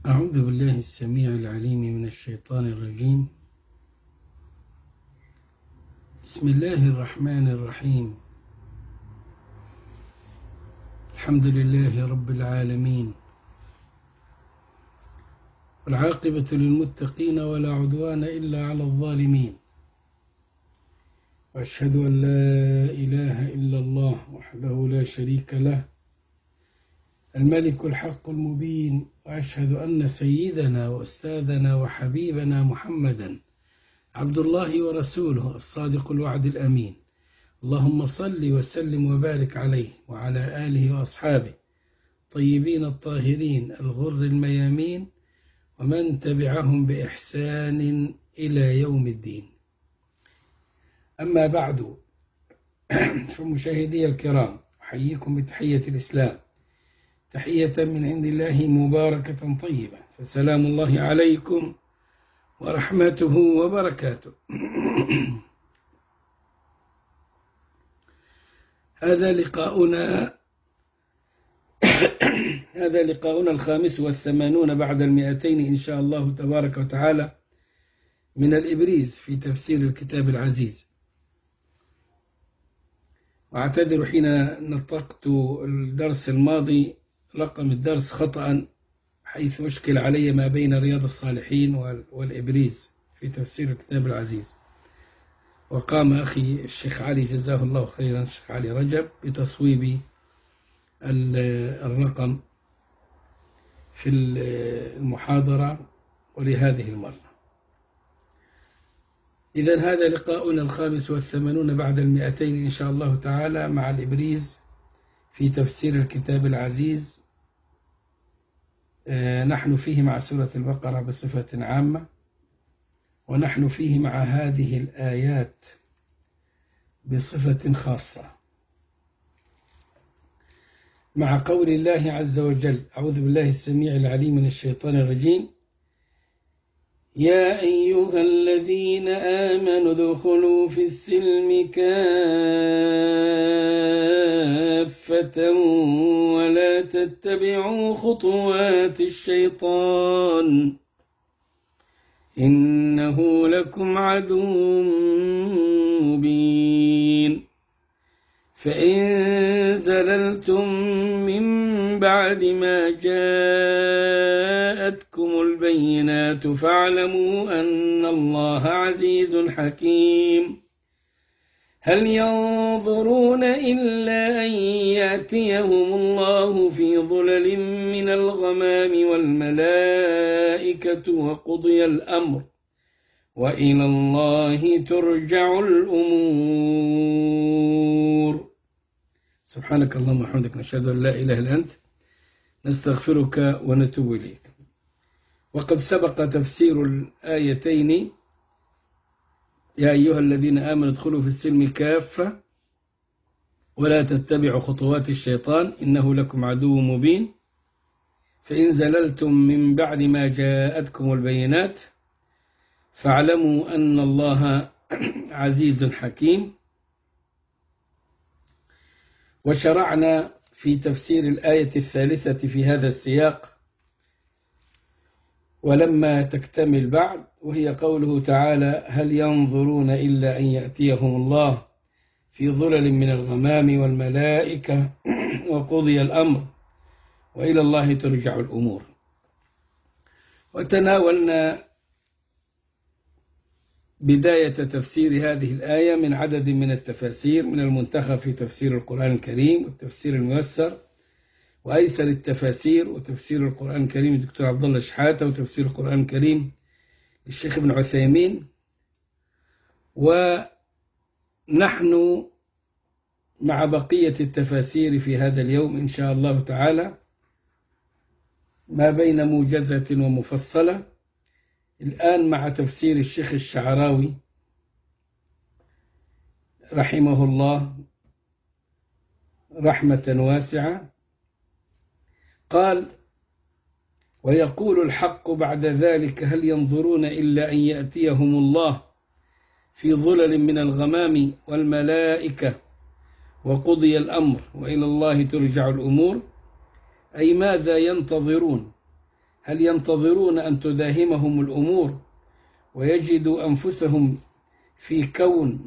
أعوذ بالله السميع العليم من الشيطان الرجيم. بسم الله الرحمن الرحيم. الحمد لله رب العالمين، والعاقبة للمتقين ولا عدوان إلا على الظالمين، وأشهد أن لا إله إلا الله وحده لا شريك له الملك الحق المبين، وأشهد أن سيدنا وأستاذنا وحبيبنا محمدا عبد الله ورسوله الصادق الوعد الأمين. اللهم صل وسلم وبارك عليه وعلى آله وأصحابه طيبين الطاهرين الغر الميامين، ومن تبعهم بإحسان إلى يوم الدين. أما بعد، فمشاهدي الكرام، أحييكم بتحية الإسلام، تحية من عند الله مباركة طيبة، فسلام الله عليكم ورحمته وبركاته. هذا لقاؤنا 85 بعد 200 إن شاء الله تبارك وتعالى من الإبريز في تفسير الكتاب العزيز. وأعتذر حين نطقت الدرس الماضي رقم الدرس خطأ، حيث أشكل علي ما بين رياض الصالحين والإبريز في تفسير الكتاب العزيز. وقام أخي الشيخ علي جزاه الله خيرا، الشيخ علي رجب، بتصويب الرقم في المحاضرة ولهذه المرة. إذن هذا لقاؤنا 85 بعد 200 إن شاء الله تعالى مع الإبريز في تفسير الكتاب العزيز. نحن فيه مع سورة البقرة بصفة عامة، ونحن فيه مع هذه الآيات بصفة خاصة، مع قول الله عز وجل: أعوذ بالله السميع العليم من الشيطان الرجيم: يا أيها الذين آمنوا ادخلوا في السلم كافة ولا تتبعوا خطوات الشيطان إنه لكم عدو مبين. فإن زللتم من بعد ما جاءتكم البينات فاعلموا أن الله عزيز حكيم. هل ينظرون إلا أن يأتيهم الله في ظلل من الغمام والملائكة وقضي الأمر وإلى الله ترجع الأمور. سبحانك اللهم وبحمدك، نشهد أن لا إله إلا أنت، نستغفرك ونتوب إليك. وقد سبق تفسير الآيتين: يا أيها الذين آمنوا ادخلوا في السلم كافة ولا تتبعوا خطوات الشيطان إنه لكم عدو مبين. فإن زللتم من بعد ما جاءتكم البينات فاعلموا أن الله عزيز حكيم. وشرعنا في تفسير الآية الثالثة في هذا السياق ولما تكتمل بعد، وهي قوله تعالى: هل ينظرون إلا أن يأتيهم الله في ظلل من الغمام والملائكة وقضي الأمر وإلى الله ترجع الأمور. وتناولنا بداية تفسير هذه الآية من عدد من التفاسير، من المنتخب في تفسير القرآن الكريم والتفسير الميسر وأيسر التفاسير وتفسير القرآن الكريم الدكتور عبد الله شحاتة، وتفسير القرآن الكريم الشيخ ابن عثيمين. ونحن مع بقية التفاسير في هذا اليوم إن شاء الله تعالى، ما بين موجزة ومفصلة. الآن مع تفسير الشيخ الشعراوي رحمه الله رحمة واسعة. قال: ويقول الحق بعد ذلك: هل ينظرون إلا أن يأتيهم الله في ظلل من الغمام والملائكة وقضي الأمر وإلى الله ترجع الأمور. أي ماذا ينتظرون؟ هل ينتظرون أن تداهمهم الأمور ويجدوا أنفسهم في كون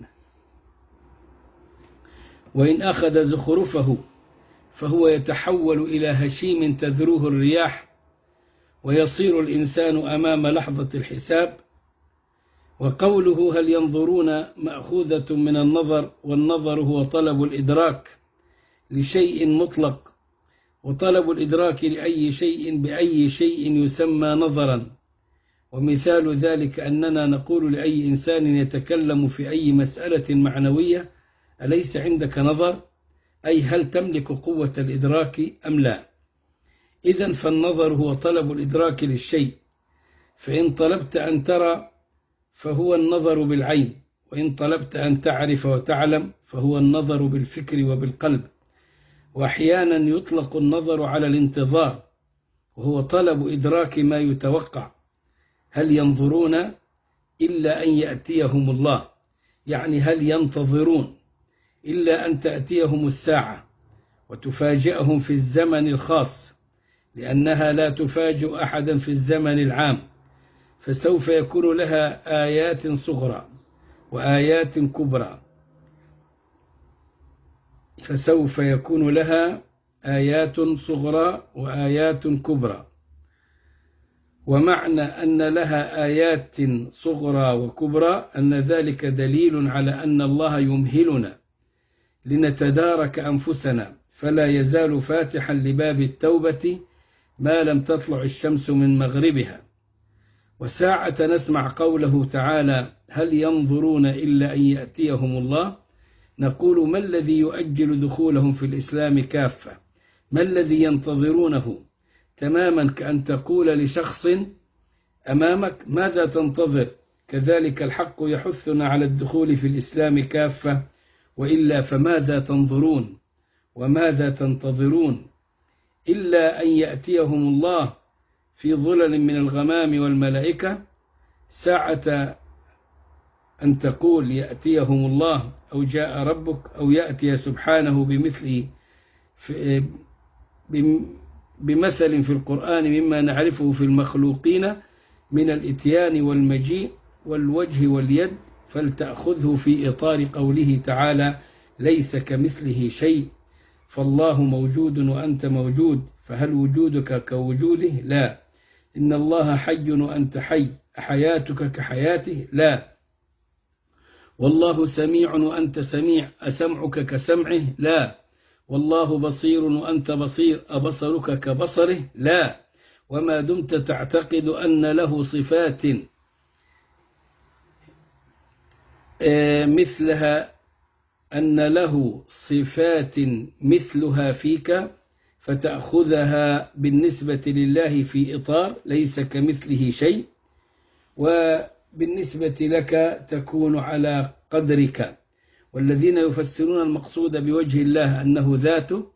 وإن أخذ زخرفه فهو يتحول إلى هشيم تذروه الرياح ويصير الإنسان أمام لحظة الحساب؟ وقوله هل ينظرون مأخوذة من النظر، والنظر هو طلب الإدراك لشيء مطلق، وطلب الإدراك لأي شيء بأي شيء يسمى نظرا. ومثال ذلك أننا نقول لأي إنسان يتكلم في أي مسألة معنوية أليس عندك نظر؟ أي هل تملك قوة الإدراك أم لا؟ إذن فالنظر هو طلب الإدراك للشيء، فإن طلبت أن ترى فهو النظر بالعين، وإن طلبت أن تعرف وتعلم فهو النظر بالفكر وبالقلب. وأحيانا يطلق النظر على الانتظار وهو طلب إدراك ما يتوقع. هل ينظرون إلا أن يأتيهم الله، يعني هل ينتظرون إلا أن تأتيهم الساعة وتفاجئهم في الزمن الخاص، لأنها لا تفاجئ أحدا في الزمن العام، فسوف يكون لها آيات صغرى وآيات كبرى، فسوف يكون لها آيات صغرى وآيات كبرى. ومعنى أن لها آيات صغرى وكبرى أن ذلك دليل على أن الله يمهلنا لنتدارك أنفسنا، فلا يزال فاتحا لباب التوبة ما لم تطلع الشمس من مغربها. وساعة نسمع قوله تعالى هل ينظرون إلا أن يأتيهم الله، نقول ما الذي يؤجل دخولهم في الإسلام كافة؟ ما الذي ينتظرونه؟ تماما كأن تقول لشخص أمامك ماذا تنتظر؟ كذلك الحق يحثنا على الدخول في الإسلام كافة، وإلا فماذا تنظرون وماذا تنتظرون؟ إلا أن يأتيهم الله في ظلل من الغمام والملائكة. ساعة أن تقول يأتيهم الله أو جاء ربك أو يأتي سبحانه بمثل في القرآن مما نعرفه في المخلوقين من الإتيان والمجيء والوجه واليد، فلتأخذه في إطار قوله تعالى ليس كمثله شيء، فالله موجود وأنت موجود، فهل وجودك كوجوده؟ لا. إن الله حي وأنت حي، أحياتك كحياته؟ لا. والله سميع وأنت سميع، أسمعك كسمعه؟ لا. والله بصير وأنت بصير، أبصرك كبصره؟ لا. وما دمت تعتقد أن له صفات مثلها، أن له صفات مثلها فيك، فتأخذها بالنسبة لله في إطار ليس كمثله شيء، وبالنسبة لك تكون على قدرك. والذين يفسرون المقصود بوجه الله أنه ذاته،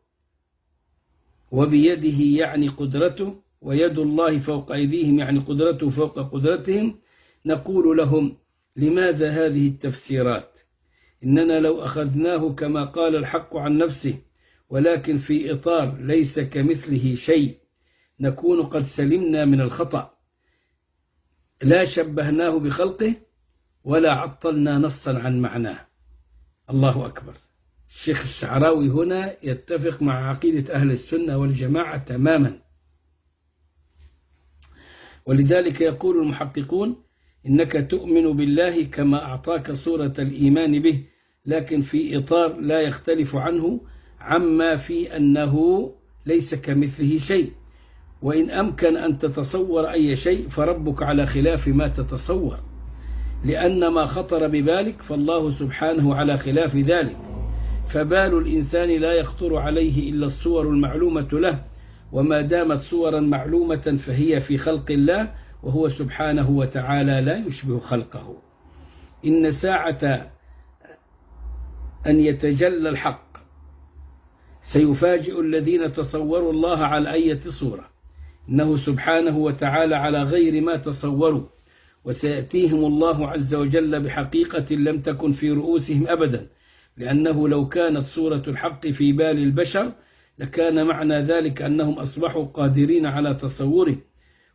وبيده يعني قدرته، ويد الله فوق أيديهم يعني قدرته فوق قدرتهم، نقول لهم لماذا هذه التفسيرات؟ إننا لو أخذناه كما قال الحق عن نفسه ولكن في إطار ليس كمثله شيء نكون قد سلمنا من الخطأ، لا شبهناه بخلقه ولا عطلنا نصا عن معناه. الله أكبر. الشيخ الشعراوي هنا يتفق مع عقيدة أهل السنة والجماعة تماما، ولذلك يقول المحققون إنك تؤمن بالله كما أعطاك صورة الإيمان به، لكن في إطار لا يختلف عنه عما في أنه ليس كمثله شيء. وإن أمكن أن تتصور أي شيء فربك على خلاف ما تتصور، لأن ما خطر ببالك فالله سبحانه على خلاف ذلك، فبال الإنسان لا يخطر عليه إلا الصور المعلومة له، وما دامت صورا معلومة فهي في خلق الله، وهو سبحانه وتعالى لا يشبه خلقه. إن ساعة أن يتجلى الحق سيفاجئ الذين تصوروا الله على أي صورة، إنه سبحانه وتعالى على غير ما تصوروا، وسيأتيهم الله عز وجل بحقيقة لم تكن في رؤوسهم أبدا، لأنه لو كانت صورة الحق في بال البشر لكان معنى ذلك أنهم أصبحوا قادرين على تصوره،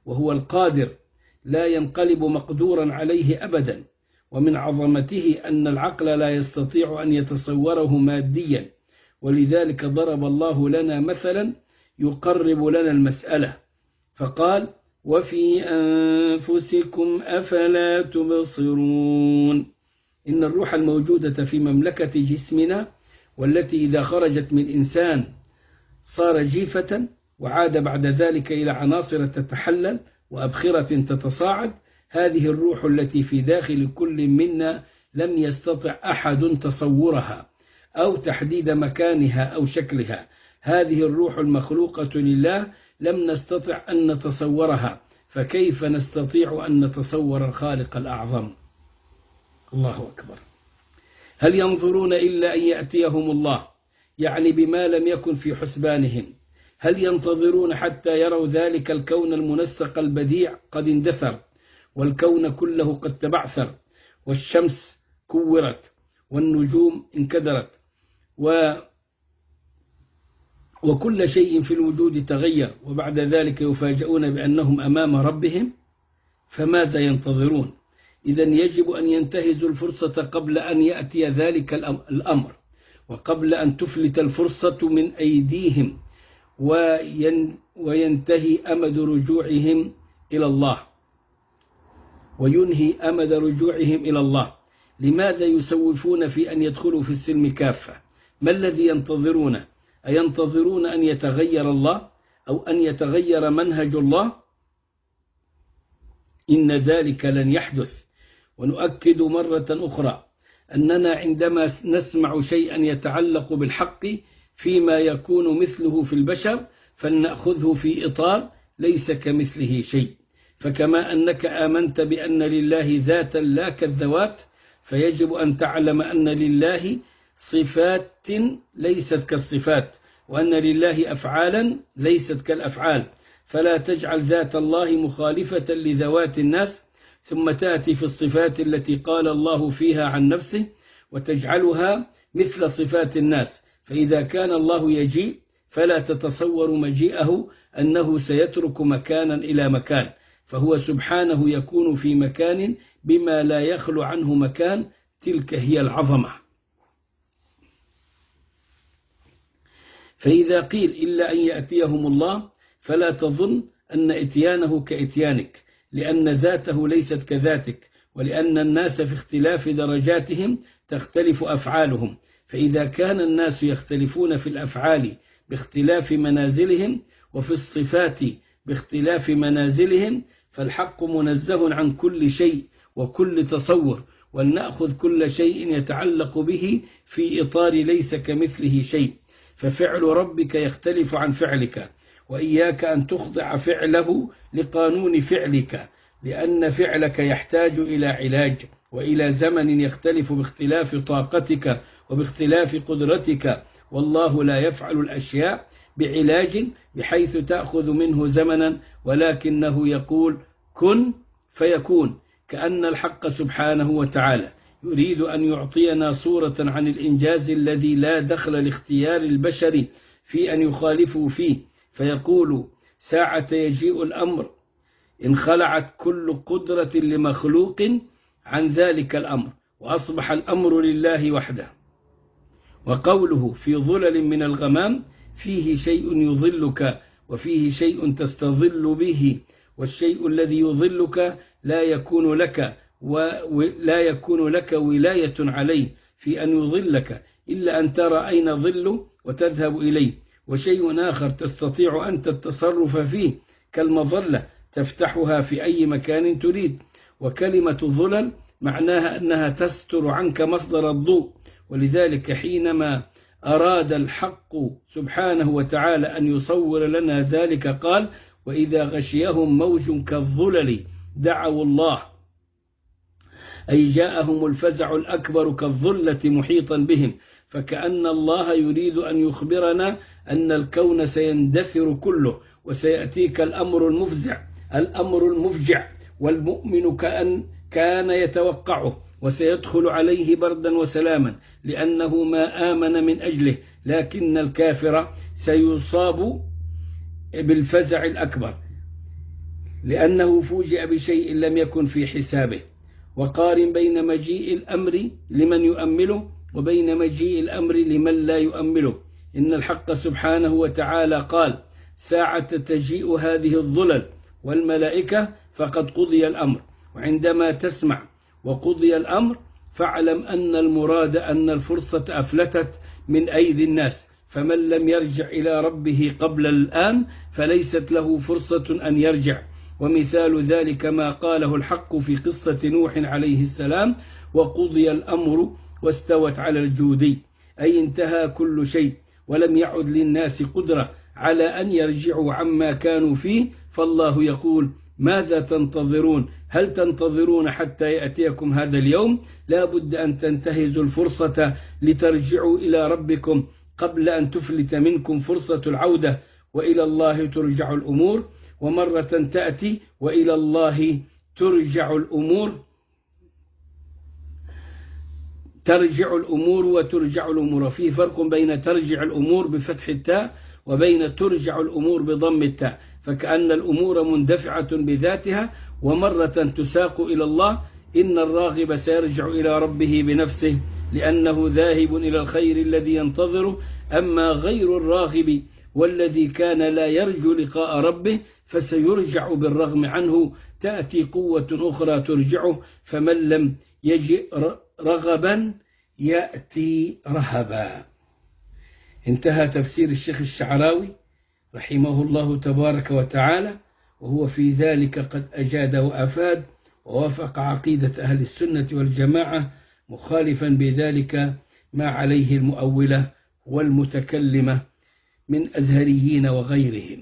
وهو القادر لا ينقلب مقدورا عليه أبدا. ومن عظمته أن العقل لا يستطيع أن يتصوره ماديا، ولذلك ضرب الله لنا مثلا يقرب لنا المسألة فقال: وفي أنفسكم أفلا تبصرون. إن الروح الموجودة في مملكة جسمنا، والتي إذا خرجت من إنسان صار جيفة، وعاد بعد ذلك إلى عناصر تتحلل وأبخرة تتصاعد، هذه الروح التي في داخل كل منا لم يستطع أحد تصورها أو تحديد مكانها أو شكلها. هذه الروح المخلوقة لله لم نستطع أن نتصورها، فكيف نستطيع أن نتصور الخالق الأعظم؟ الله أكبر. هل ينظرون إلا أن يأتيهم الله، يعني بما لم يكن في حسبانهم؟ هل ينتظرون حتى يروا ذلك الكون المنسق البديع قد اندثر، والكون كله قد تبعثر، والشمس كورت، والنجوم انكدرت، وكل شيء في الوجود تغير، وبعد ذلك يفاجؤون بأنهم أمام ربهم؟ فماذا ينتظرون؟ إذن يجب أن ينتهزوا الفرصة قبل أن يأتي ذلك الأمر، وقبل أن تفلت الفرصة من أيديهم وينتهي أمد رجوعهم إلى الله، وينهي أمد رجوعهم إلى الله. لماذا يسوفون في أن يدخلوا في السلم كافة؟ ما الذي ينتظرون؟ أينتظرون أن يتغير الله أو أن يتغير منهج الله؟ إن ذلك لن يحدث. ونؤكد مرة أخرى أننا عندما نسمع شيئا يتعلق بالحق فيما يكون مثله في البشر فلنأخذه في إطار ليس كمثله شيء. فكما أنك آمنت بأن لله ذاتا لا كالذوات، فيجب أن تعلم أن لله صفات ليست كالصفات، وأن لله أفعالا ليست كالأفعال. فلا تجعل ذات الله مخالفة لذوات الناس ثم تأتي في الصفات التي قال الله فيها عن نفسه وتجعلها مثل صفات الناس. فإذا كان الله يجيء فلا تتصور مجيئه أنه سيترك مكانا إلى مكان، فهو سبحانه يكون في مكان بما لا يخلو عنه مكان. تلك هي العظمة. فإذا قيل إلا أن يأتيهم الله فلا تظن أن إتيانه كإتيانك، لأن ذاته ليست كذاتك، ولأن الناس في اختلاف درجاتهم تختلف أفعالهم. فإذا كان الناس يختلفون في الأفعال باختلاف منازلهم وفي الصفات باختلاف منازلهم، فالحق منزه عن كل شيء وكل تصور، ولنأخذ كل شيء يتعلق به في إطار ليس كمثله شيء. ففعل ربك يختلف عن فعلك، وإياك أن تخضع فعله لقانون فعلك، لأن فعلك يحتاج إلى علاج وإلى زمن يختلف باختلاف طاقتك وباختلاف قدرتك، والله لا يفعل الأشياء بعلاج بحيث تأخذ منه زمنا، ولكنه يقول كن فيكون. كأن الحق سبحانه وتعالى يريد أن يعطينا صورة عن الإنجاز الذي لا دخل لاختيار البشر في أن يخالفوا فيه، فيقول ساعة يجيء الأمر انخلعت كل قدرة لمخلوق عن ذلك الأمر، وأصبح الأمر لله وحده. وقوله في ظلل من الغمام فيه شيء يظلك وفيه شيء تستظل به، والشيء الذي يظلك لا يكون لك ولاية عليه في أن يظلك إلا أن ترى أين ظله وتذهب إليه، وشيء آخر تستطيع أنت التصرف فيه كالمظلة تفتحها في أي مكان تريد. وكلمة ظلل معناها أنها تستر عنك مصدر الضوء، ولذلك حينما أراد الحق سبحانه وتعالى أن يصور لنا ذلك قال وإذا غشيهم موج كالظلل دعوا الله، أي جاءهم الفزع الأكبر كالظلة محيطا بهم. فكأن الله يريد أن يخبرنا أن الكون سيندثر كله وسيأتيك الأمر المفجع، والمؤمن كان يتوقعه وسيدخل عليه بردا وسلاما لأنه ما آمن من أجله، لكن الكافر سيصاب بالفزع الأكبر لأنه فوجئ بشيء لم يكن في حسابه. وقارن بين مجيء الأمر لمن يؤمله وبين مجيء الأمر لمن لا يؤمله. إن الحق سبحانه وتعالى قال: ساعة تجيء هذه الظلل والملائكة فقد قضي الأمر. وعندما تسمع وقضي الأمر فاعلم أن المراد أن الفرصة أفلتت من أيدي الناس، فمن لم يرجع إلى ربه قبل الآن فليست له فرصة أن يرجع. ومثال ذلك ما قاله الحق في قصة نوح عليه السلام: وقضي الأمر واستوت على الجودي، أي انتهى كل شيء ولم يعد للناس قدرة على أن يرجعوا عما كانوا فيه. فالله يقول: ماذا تنتظرون؟ هل تنتظرون حتى يأتيكم هذا اليوم؟ لا بد أن تنتهزوا الفرصة لترجعوا إلى ربكم قبل أن تفلت منكم فرصة العودة. وإلى الله ترجع الأمور. ومرة تأتي وإلى الله ترجع الأمور، ترجع الأمور وترجع الأمور. في فرق بين ترجع الأمور بفتح التاء وبين ترجع الأمور بضم التاء، فكأن الأمور مندفعة بذاتها ومرة تساق إلى الله. إن الراغب سيرجع إلى ربه بنفسه لأنه ذاهب إلى الخير الذي ينتظره. أما غير الراغب والذي كان لا يرجو لقاء ربه فسيرجع بالرغم عنه. تأتي قوة أخرى ترجعه، فمن لم يجئ رغبا يأتي رهبا. انتهى تفسير الشيخ الشعراوي رحمه الله تبارك وتعالى، وهو في ذلك قد أجاد وأفاد ووافق عقيدة أهل السنة والجماعة، مخالفا بذلك ما عليه المؤولة والمتكلمة من أزهريين وغيرهم.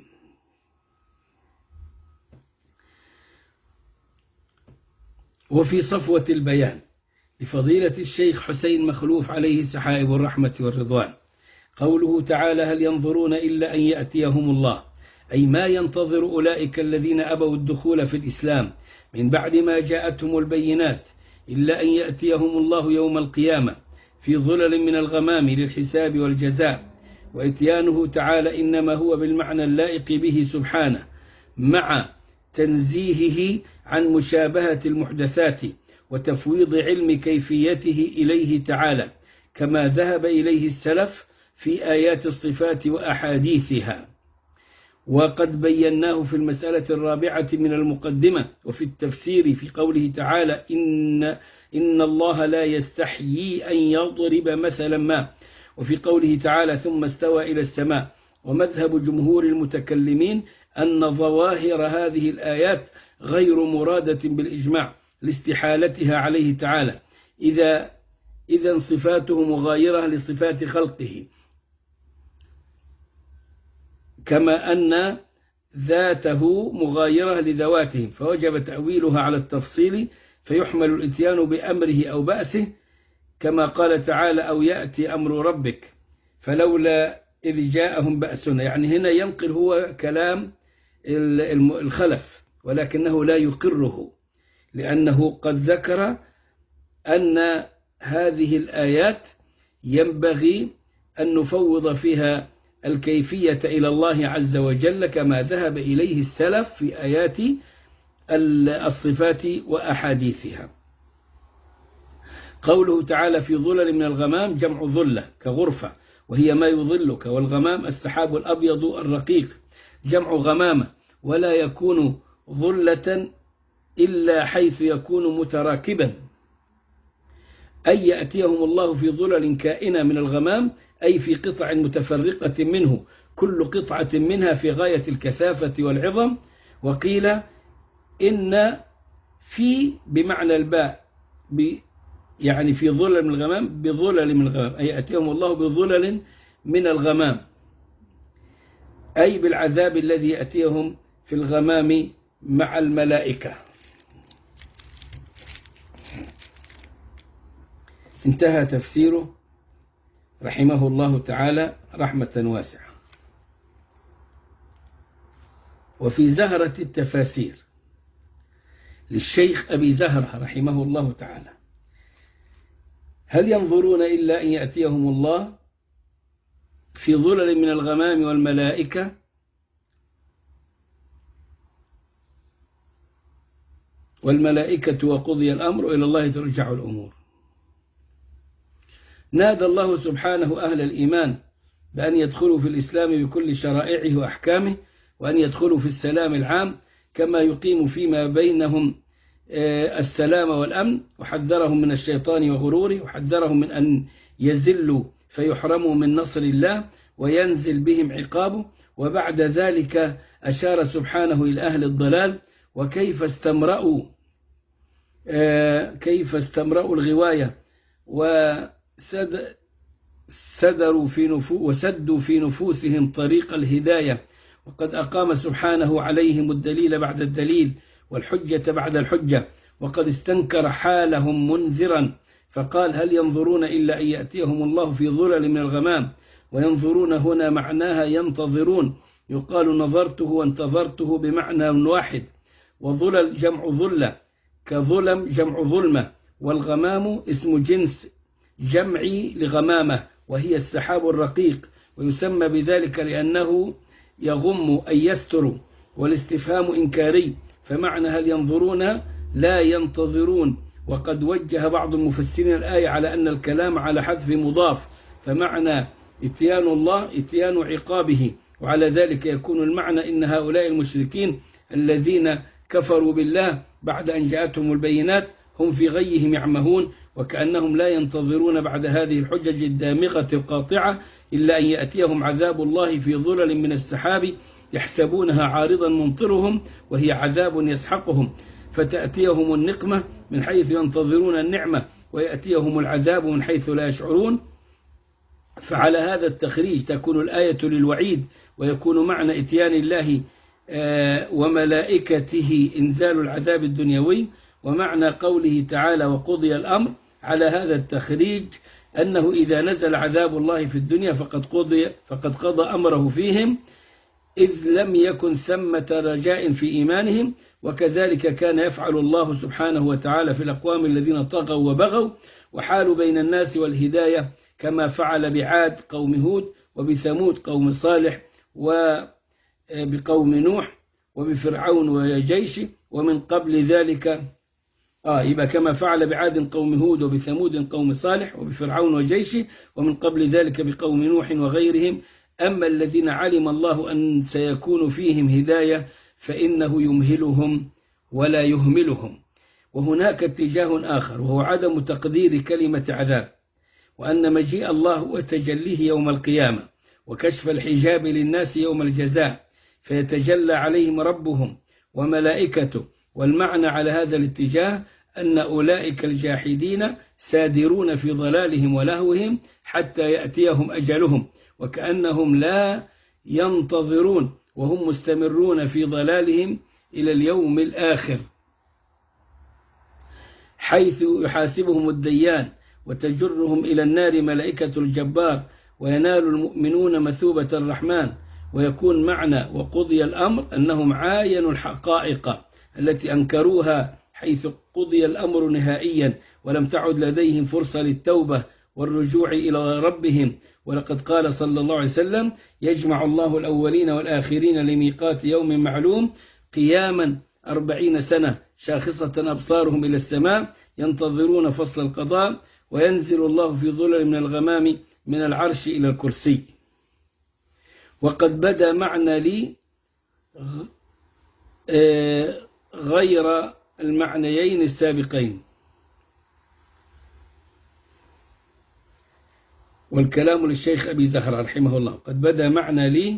وفي صفوة البيان لفضيلة الشيخ حسين مخلوف عليه سحائب الرحمة والرضوان قوله تعالى: هل ينظرون إلا أن يأتيهم الله، أي ما ينتظر أولئك الذين أبوا الدخول في الإسلام من بعد ما جاءتهم البينات إلا أن يأتيهم الله يوم القيامة في ظلل من الغمام للحساب والجزاء. وإتيانه تعالى إنما هو بالمعنى اللائق به سبحانه، مع تنزيهه عن مشابهة المحدثات وتفويض علم كيفيته إليه تعالى، كما ذهب إليه السلف في آيات الصفات وأحاديثها. وقد بيناه في المسألة الرابعة من المقدمة وفي التفسير في قوله تعالى: إن الله لا يستحيي أن يضرب مثلا ما، وفي قوله تعالى: ثم استوى إلى السماء. ومذهب جمهور المتكلمين أن ظواهر هذه الآيات غير مرادة بالإجماع لاستحالتها عليه تعالى، إذا صفاته مغايرة لصفات خلقه، كما أن ذاته مغايرة لذواتهم، فوجب تأويلها على التفصيل، فيحمل الإتيان بأمره أو بأسه، كما قال تعالى: أو يأتي أمر ربك فلولا إذ جاءهم بأسنا. يعني هنا ينقل هو كلام الخلف ولكنه لا يقره، لأنه قد ذكر أن هذه الآيات ينبغي أن نفوض فيها الكيفية إلى الله عز وجل، كما ذهب إليه السلف في آيات الصفات وأحاديثها. قوله تعالى: في ظلل من الغمام، جمع ظلة كغرفة وهي ما يظلك، والغمام السحاب الأبيض الرقيق جمع غمامة، ولا يكون ظلة إلا حيث يكون متراكبا، أي يأتيهم الله في ظلل كائنة من الغمام، أي في قطع متفرقة منه، كل قطعة منها في غاية الكثافة والعظم. وقيل إن في بمعنى الباء يعني في ظلل من الغمام بظلل من الغمام، أي يأتيهم الله بظلل من الغمام، أي بالعذاب الذي يأتيهم في الغمام مع الملائكة. انتهى تفسيره رحمه الله تعالى رحمة واسعة. وفي زهرة التفاسير للشيخ أبي زهرة رحمه الله تعالى: هل ينظرون إلا أن يأتيهم الله في ظلل من الغمام والملائكة، والملائكة وقضي الأمر إلى الله ترجع الأمور. نادى الله سبحانه أهل الإيمان بأن يدخلوا في الإسلام بكل شرائعه وأحكامه، وأن يدخلوا في السلام العام كما يقيم فيما بينهم السلام والأمن، وحذرهم من الشيطان وغروره، وحذرهم من أن يزلوا فيحرموا من نصر الله وينزل بهم عقابه. وبعد ذلك أشار سبحانه إلى أهل الضلال وكيف استمرأوا الغواية وسدوا في نفوسهم طريق الهداية، وقد أقام سبحانه عليهم الدليل بعد الدليل والحجة بعد الحجة، وقد استنكر حالهم منذرا فقال: هل ينظرون إلا أن يأتيهم الله في ظلل من الغمام. وينظرون هنا معناها ينتظرون، يقال نظرته وانتظرته بمعنى واحد. وظلل جمع ظلة، كظلم جمع ظلمة، والغمام اسم جنس جمعي لغمامة، وهي السحاب الرقيق، ويسمى بذلك لأنه يغم أي يستر، والاستفهام إنكاري، فمعنى هل ينظرون لا ينتظرون. وقد وجه بعض المفسرين الآية على أن الكلام على حذف مضاف، فمعنى اتيان الله اتيان عقابه، وعلى ذلك يكون المعنى إن هؤلاء المشركين الذين كفروا بالله بعد أن جاءتهم البينات هم في غيهم يعمهون، وكأنهم لا ينتظرون بعد هذه الحجج الدامغة القاطعة إلا أن يأتيهم عذاب الله في ظلل من السحاب يحسبونها عارضا ممطرهم وهي عذاب يسحقهم، فتأتيهم النقمة من حيث ينتظرون النعمة، ويأتيهم العذاب من حيث لا يشعرون. فعلى هذا التخريج تكون الآية للوعيد، ويكون معنى إتيان الله وملائكته إنزال العذاب الدنيوي. ومعنى قوله تعالى وقضي الأمر على هذا التخريج أنه إذا نزل عذاب الله في الدنيا فقد قضى أمره فيهم، إذ لم يكن ثمة رجاء في إيمانهم. وكذلك كان يفعل الله سبحانه وتعالى في الأقوام الذين طغوا وبغوا وحالوا بين الناس والهداية، كما فعل بعاد قوم هود، وبثمود قوم صالح، وبقوم نوح، وبفرعون وجيشه. ومن قبل ذلك يبقى كما فعل بعاد قوم هود، وبثمود قوم صالح، وبفرعون وجيشه، ومن قبل ذلك بقوم نوح وغيرهم. أما الذين علم الله أن سيكون فيهم هداية فإنه يمهلهم ولا يهملهم. وهناك اتجاه آخر، وهو عدم تقدير كلمة عذاب، وأن مجيء الله وتجليه يوم القيامة، وكشف الحجاب للناس يوم الجزاء، فيتجلى عليهم ربهم وملائكته. والمعنى على هذا الاتجاه أن أولئك الجاحدين سادرون في ضلالهم ولهوهم حتى يأتيهم أجلهم، وكأنهم لا ينتظرون، وهم مستمرون في ضلالهم إلى اليوم الآخر، حيث يحاسبهم الديان وتجرهم إلى النار ملائكة الجبار، وينال المؤمنون مثوبة الرحمن. ويكون معنى وقضي الأمر أنهم عاينوا الحقائق التي أنكروها، حيث قضي الأمر نهائيا ولم تعد لديهم فرصة للتوبة والرجوع إلى ربهم. ولقد قال صلى الله عليه وسلم: يجمع الله الأولين والآخرين لميقات يوم معلوم قياما 40 سنة شاخصة أبصارهم إلى السماء ينتظرون فصل القضاء، وينزل الله في ظلل من الغمام من العرش إلى الكرسي. وقد بدا معنى لي غير المعنيين السابقين، والكلام للشيخ أبي زهر رحمه الله. قد بدا معنى لي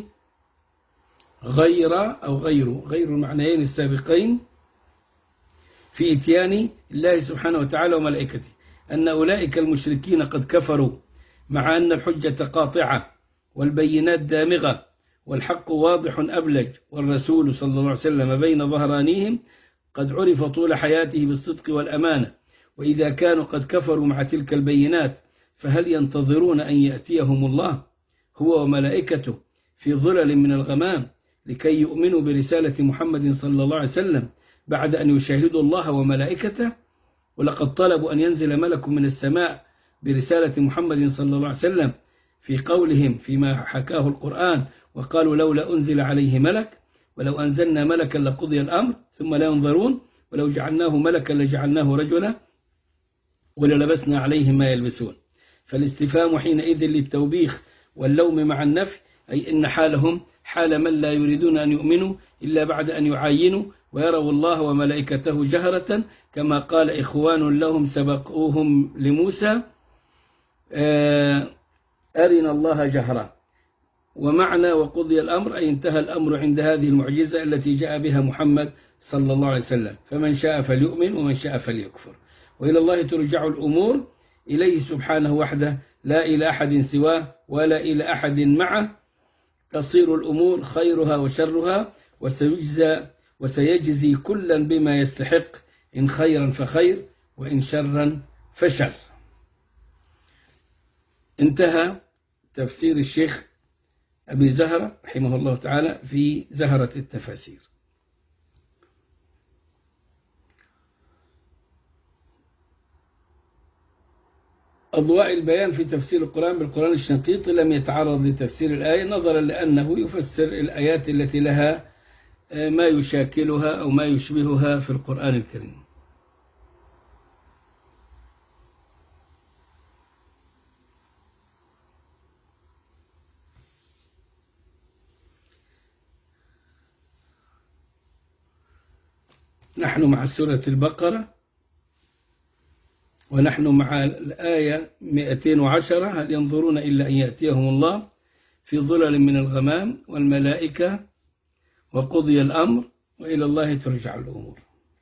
غير المعنيين السابقين في إتيان الله سبحانه وتعالى وملائكته، أن أولئك المشركين قد كفروا مع أن الحجة قاطعة والبينات دامغة والحق واضح أبلج، والرسول صلى الله عليه وسلم بين ظهرانيهم قد عرف طول حياته بالصدق والأمانة. وإذا كانوا قد كفروا مع تلك البينات فهل ينتظرون أن يأتيهم الله هو وملائكته في ظلل من الغمام لكي يؤمنوا برسالة محمد صلى الله عليه وسلم بعد أن يشاهدوا الله وملائكته؟ ولقد طلبوا أن ينزل ملك من السماء برسالة محمد صلى الله عليه وسلم في قولهم فيما حكاه القرآن: وقالوا لولا أنزل عليه ملك ولو أنزلنا ملكا لقضي الأمر ثم لا ينظرون. ولو جعلناه ملكا لجعلناه رجلا وللبسنا عليهم ما يلبسون. فالاستفهام حينئذ للتوبيخ واللوم مع النفي، أي إن حالهم حال من لا يريدون أن يؤمنوا إلا بعد أن يعاينوا ويروا الله وملائكته جهرة، كما قال إخوان لهم سبقوهم لموسى أرنا الله جهرا. ومعنى وقضي الأمر أي انتهى الأمر عند هذه المعجزة التي جاء بها محمد صلى الله عليه وسلم، فمن شاء فليؤمن ومن شاء فليكفر. وإلى الله ترجع الأمور، إليه سبحانه وحده، لا إلى أحد سواه ولا إلى أحد معه تصير الأمور خيرها وشرها، وسيجزي كلا بما يستحق، إن خيرا فخير وإن شرا فشر. انتهى تفسير الشيخ أبي زهرة رحمه الله تعالى في زهرة التفاسير. أضواء البيان في تفسير القرآن بالقرآن الشنقيطي لم يتعرض لتفسير الآية، نظرا لأنه يفسر الآيات التي لها ما يشاكلها أو ما يشبهها في القرآن الكريم. نحن مع سورة البقرة، ونحن مع الآية 210: هل ينظرون إلا أن يأتيهم الله في ظلل من الغمام والملائكة وقضي الأمر وإلى الله ترجع الأمور.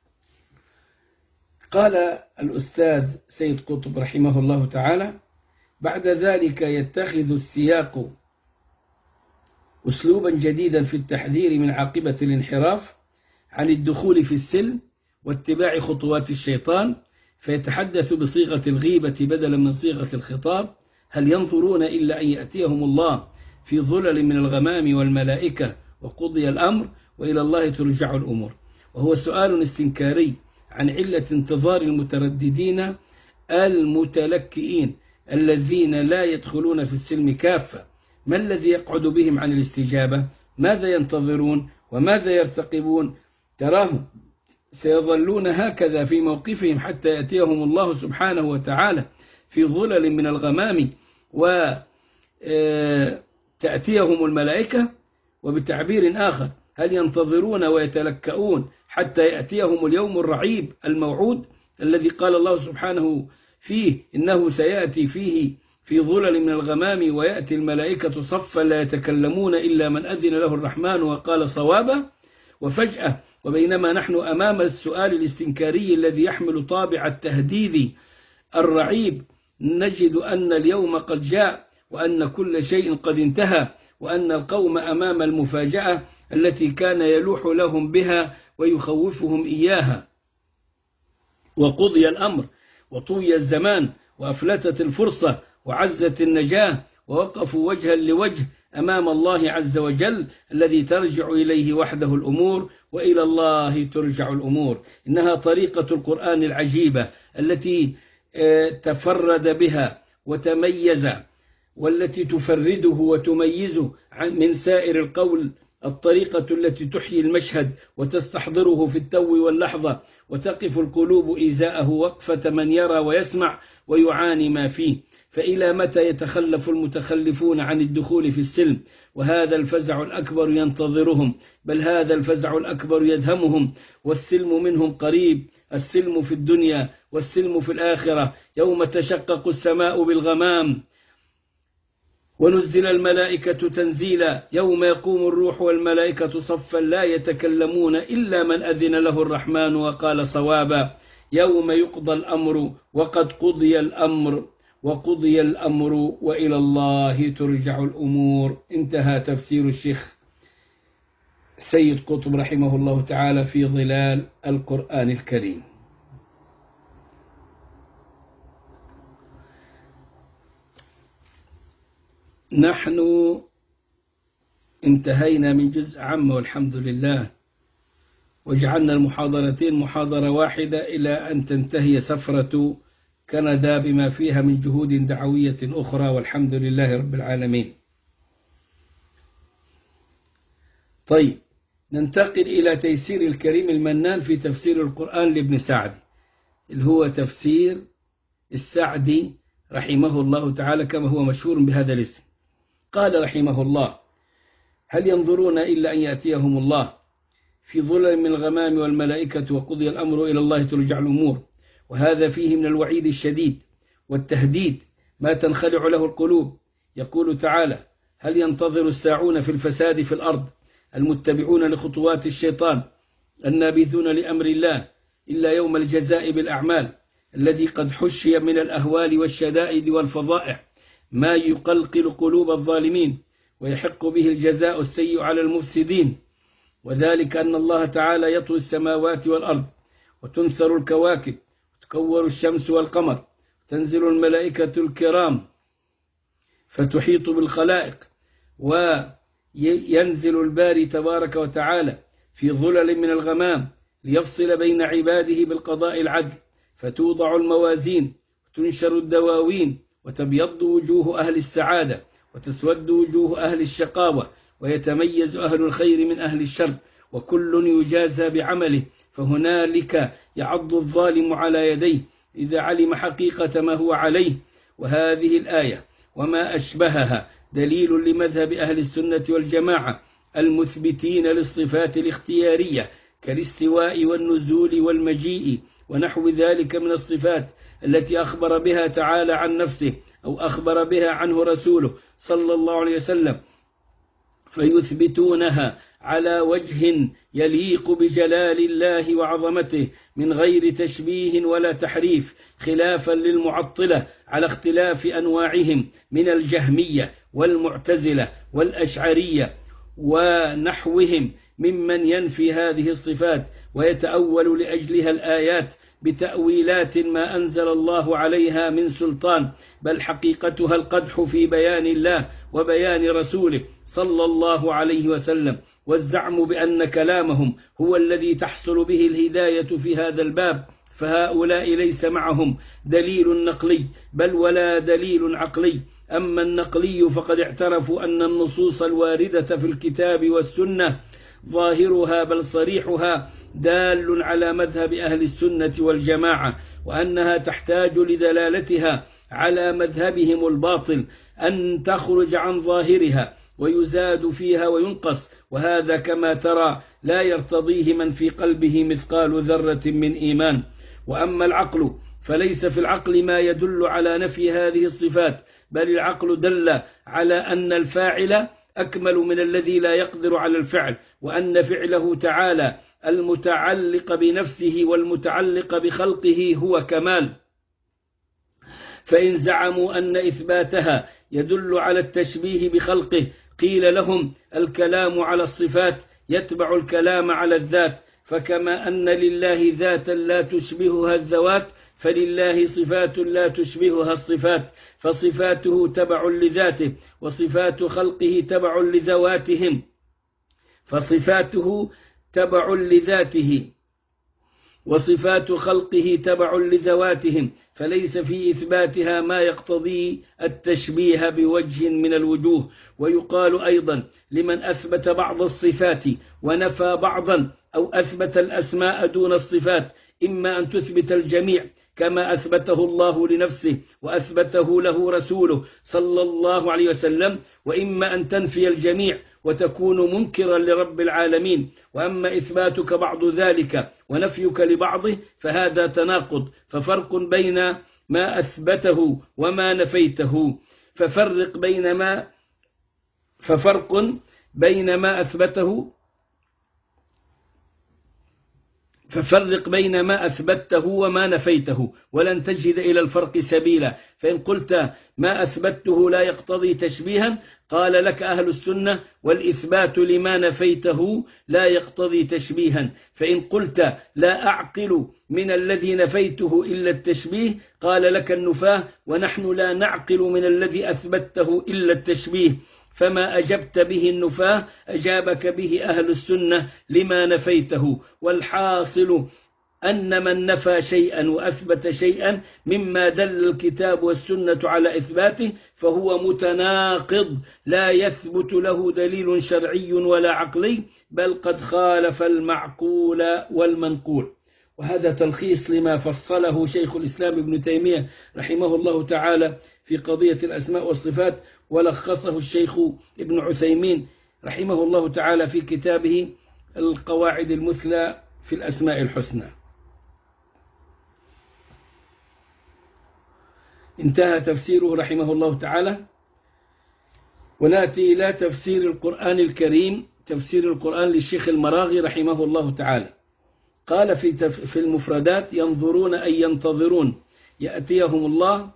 قال الأستاذ سيد قطب رحمه الله تعالى: بعد ذلك يتخذ السياق أسلوبا جديدا في التحذير من عاقبة الانحراف عن الدخول في السلم واتباع خطوات الشيطان، فيتحدث بصيغة الغيبة بدلا من صيغة الخطاب: هل ينظرون إلا أن يأتيهم الله في ظلل من الغمام والملائكة وقضي الأمر وإلى الله ترجع الأمور. وهو سؤال استنكاري عن علة انتظار المترددين المتلكئين الذين لا يدخلون في السلم كافة. ما الذي يقعد بهم عن الاستجابة؟ ماذا ينتظرون وماذا يرتقبون؟ تراهم سيظلون هكذا في موقفهم حتى يأتيهم الله سبحانه وتعالى في ظلل من الغمام وتأتيهم الملائكة. وبتعبير آخر: هل ينتظرون ويتلكؤون حتى يأتيهم اليوم الرعيب الموعود الذي قال الله سبحانه فيه إنه سيأتي فيه في ظلل من الغمام ويأتي الملائكة صفا لا يتكلمون إلا من أذن له الرحمن وقال صوابا؟ وفجأة وبينما نحن أمام السؤال الاستنكاري الذي يحمل طابع التهديد الرعيب، نجد أن اليوم قد جاء وأن كل شيء قد انتهى، وأن القوم أمام المفاجأة التي كان يلوح لهم بها ويخوفهم إياها. وقضي الأمر وطوي الزمان وأفلتت الفرصة وعزت النجاة، ووقفوا وجها لوجه أمام الله عز وجل الذي ترجع إليه وحده الأمور، وإلى الله ترجع الأمور. إنها طريقة القرآن العجيبة التي تفرد بها وتميز، والتي تفرده وتميزه من سائر القول، الطريقة التي تحيي المشهد وتستحضره في التو واللحظة، وتقف القلوب إزاءه وقفة من يرى ويسمع ويعاني ما فيه. فإلى متى يتخلف المتخلفون عن الدخول في السلم وهذا الفزع الأكبر ينتظرهم؟ بل هذا الفزع الأكبر يدهمهم، والسلم منهم قريب، السلم في الدنيا والسلم في الآخرة. يوم تشقق السماء بالغمام ونزل الملائكة تنزيلا، يوم يقوم الروح والملائكة صفا لا يتكلمون إلا من أذن له الرحمن وقال صوابا. يوم يقضى الأمر وقد قضي الأمر وقضي الأمر وإلى الله ترجع الأمور. انتهى تفسير الشيخ سيد قطب رحمه الله تعالى في ظلال القرآن الكريم. نحن انتهينا من جزء عام والحمد لله، وجعلنا المحاضرتين محاضرة واحدة إلى أن تنتهي سفرة كندا بما فيها من جهود دعوية أخرى، والحمد لله رب العالمين. طيب، ننتقل إلى تيسير الكريم المنان في تفسير القرآن لابن سعد، اللي هو تفسير السعدي رحمه الله تعالى كما هو مشهور بهذا الاسم. قال رحمه الله: هل ينظرون إلا أن يأتيهم الله في ظلل من الغمام والملائكة وقضي الأمر إلى الله ترجع الأمور. وهذا فيه من الوعيد الشديد والتهديد ما تنخلع له القلوب. يقول تعالى: هل ينتظر الساعون في الفساد في الأرض المتبعون لخطوات الشيطان النابذون لأمر الله إلا يوم الجزاء بالأعمال الذي قد حشي من الأهوال والشدائد والفضائح ما يقلقل قلوب الظالمين ويحق به الجزاء السيء على المفسدين. وذلك أن الله تعالى يطوي السماوات والأرض وتنثر الكواكب وتكور الشمس والقمر، تنزل الملائكة الكرام فتحيط بالخلائق، وينزل الباري تبارك وتعالى في ظلل من الغمام ليفصل بين عباده بالقضاء العدل، فتوضع الموازين وتنشر الدواوين وتبيض وجوه أهل السعادة وتسود وجوه أهل الشقاوة، ويتميز أهل الخير من أهل الشر، وكل يجازى بعمله. فهنالك يعض الظالم على يديه إذا علم حقيقة ما هو عليه. وهذه الآية وما أشبهها دليل لمذهب أهل السنة والجماعة المثبتين للصفات الاختيارية كالاستواء والنزول والمجيء ونحو ذلك من الصفات التي أخبر بها تعالى عن نفسه أو أخبر بها عنه رسوله صلى الله عليه وسلم، فيثبتونها على وجه يليق بجلال الله وعظمته من غير تشبيه ولا تحريف، خلافا للمعطلة على اختلاف أنواعهم من الجهمية والمعتزلة والأشعرية ونحوهم ممن ينفي هذه الصفات ويتأول لأجلها الآيات بتأويلات ما أنزل الله عليها من سلطان، بل حقيقتها القدح في بيان الله وبيان رسوله صلى الله عليه وسلم، والزعم بأن كلامهم هو الذي تحصل به الهداية في هذا الباب. فهؤلاء ليس معهم دليل نقلي بل ولا دليل عقلي. أما النقلي فقد اعترفوا أن النصوص الواردة في الكتاب والسنة ظاهرها بل صريحها دال على مذهب أهل السنة والجماعة، وأنها تحتاج لدلالتها على مذهبهم الباطل أن تخرج عن ظاهرها ويزاد فيها وينقص، وهذا كما ترى لا يرتضيه من في قلبه مثقال ذرة من إيمان. وأما العقل فليس في العقل ما يدل على نفي هذه الصفات، بل العقل دل على أن الفاعل أكمل من الذي لا يقدر على الفعل، وأن فعله تعالى المتعلق بنفسه والمتعلق بخلقه هو كمال. فإن زعموا أن إثباتها يدل على التشبيه بخلقه قيل لهم الكلام على الصفات يتبع الكلام على الذات، فكما أن لله ذاتا لا تشبهها الذوات فلله صفات لا تشبهها الصفات، فصفاته تبع لذاته وصفات خلقه تبع لذواتهم، فصفاته تبع لذاته وصفات خلقه تبع لذواتهم، فليس في إثباتها ما يقتضي التشبيه بوجه من الوجوه. ويقال أيضا لمن أثبت بعض الصفات ونفى بعضا أو أثبت الأسماء دون الصفات، إما أن تثبت الجميع كما أثبته الله لنفسه وأثبته له رسوله صلى الله عليه وسلم، وإما أن تنفي الجميع وتكون منكرا لرب العالمين. وأما إثباتك بعض ذلك ونفيك لبعضه فهذا تناقض، ففرق بين ما أثبته وما نفيته، ففرق بين ما أثبته وما نفيته ولن تجد إلى الفرق سبيلا. فإن قلت ما أثبته لا يقتضي تشبيها قال لك أهل السنة والإثبات لما نفيته لا يقتضي تشبيها. فإن قلت لا أعقل من الذي نفيته إلا التشبيه قال لك النفاه ونحن لا نعقل من الذي أثبته إلا التشبيه. فما أجبت به النفاه أجابك به أهل السنة لما نفيته. والحاصل أن من نفى شيئا وأثبت شيئا مما دل الكتاب والسنة على إثباته فهو متناقض لا يثبت له دليل شرعي ولا عقلي، بل قد خالف المعقول والمنقول. وهذا تلخيص لما فصله شيخ الإسلام ابن تيمية رحمه الله تعالى في قضية الأسماء والصفات، ولخصه الشيخ ابن عثيمين رحمه الله تعالى في كتابه القواعد المثلى في الأسماء الحسنى. انتهى تفسيره رحمه الله تعالى. ونأتي إلى تفسير القرآن الكريم، تفسير القرآن للشيخ المراغي رحمه الله تعالى. قال في المفردات: ينظرون أي ينتظرون يأتيهم الله،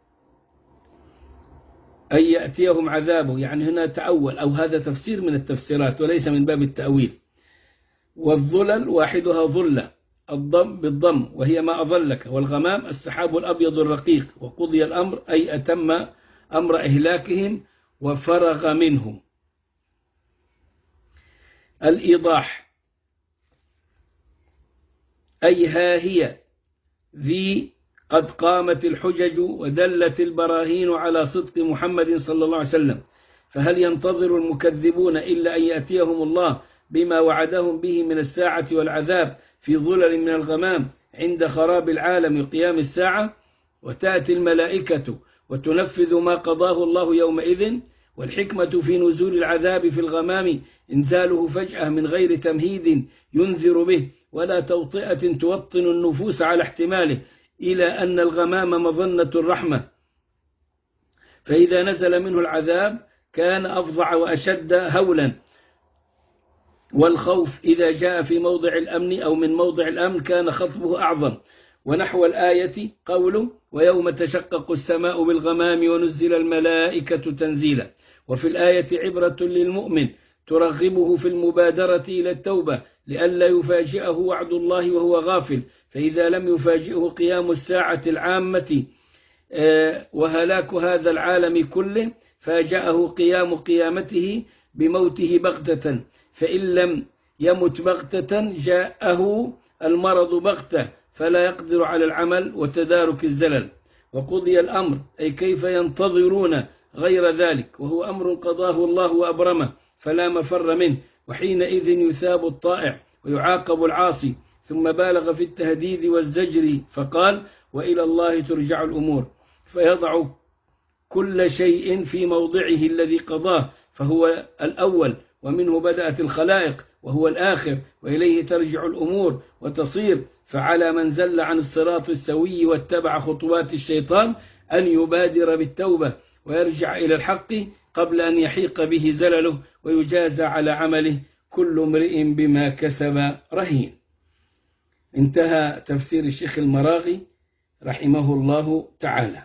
أي يأتيهم عذابه، يعني هنا تأول، أو هذا تفسير من التفسيرات وليس من باب التأويل. والظلل واحدها ظلة الضم بالضم وهي ما أظلك، والغمام السحاب الأبيض الرقيق. وقضي الأمر أي أتم أمر إهلاكهم وفرغ منهم. الإيضاح أي ها هي ذي قد قامت الحجج ودلت البراهين على صدق محمد صلى الله عليه وسلم، فهل ينتظر المكذبون إلا أن يأتيهم الله بما وعدهم به من الساعة والعذاب في ظلل من الغمام عند خراب العالم وقيام الساعة؟ وتأتي الملائكة وتنفذ ما قضاه الله يومئذ. والحكمة في نزول العذاب في الغمام إنزاله فجأة من غير تمهيد ينذر به ولا توطئة توطن النفوس على احتماله، إلى أن الغمام مظنة الرحمة، فإذا نزل منه العذاب كان أفظع وأشد هولا. والخوف إذا جاء في موضع الأمن أو من موضع الأمن كان خطبه أعظم. ونحو الآية قوله: ويوم تشقق السماء بالغمام ونزل الملائكة تنزيلا. وفي الآية عبرة للمؤمن ترغبه في المبادرة إلى التوبة لئلا يفاجئه وعد الله وهو غافل، فإذا لم يفاجئه قيام الساعة العامة وهلاك هذا العالم كله فاجأه قيام قيامته بموته بغتة، فإن لم يمت بغتة جاءه المرض بغتة فلا يقدر على العمل وتدارك الزلل. وقضي الأمر أي كيف ينتظرون غير ذلك، وهو أمر قضاه الله وأبرمه فلا مفر منه، وحينئذ يثاب الطائع ويعاقب العاصي. ثم بالغ في التهديد والزجر فقال: وإلى الله ترجع الأمور، فيضع كل شيء في موضعه الذي قضاه، فهو الأول ومنه بدأت الخلائق وهو الآخر، وإليه ترجع الأمور وتصير. فعلى من زل عن الصراط السوي واتبع خطوات الشيطان أن يبادر بالتوبة ويرجع إلى الحق قبل أن يحيق به زلله ويجازى على عمله، كل امرئ بما كسب رهين. انتهى تفسير الشيخ المراغي رحمه الله تعالى.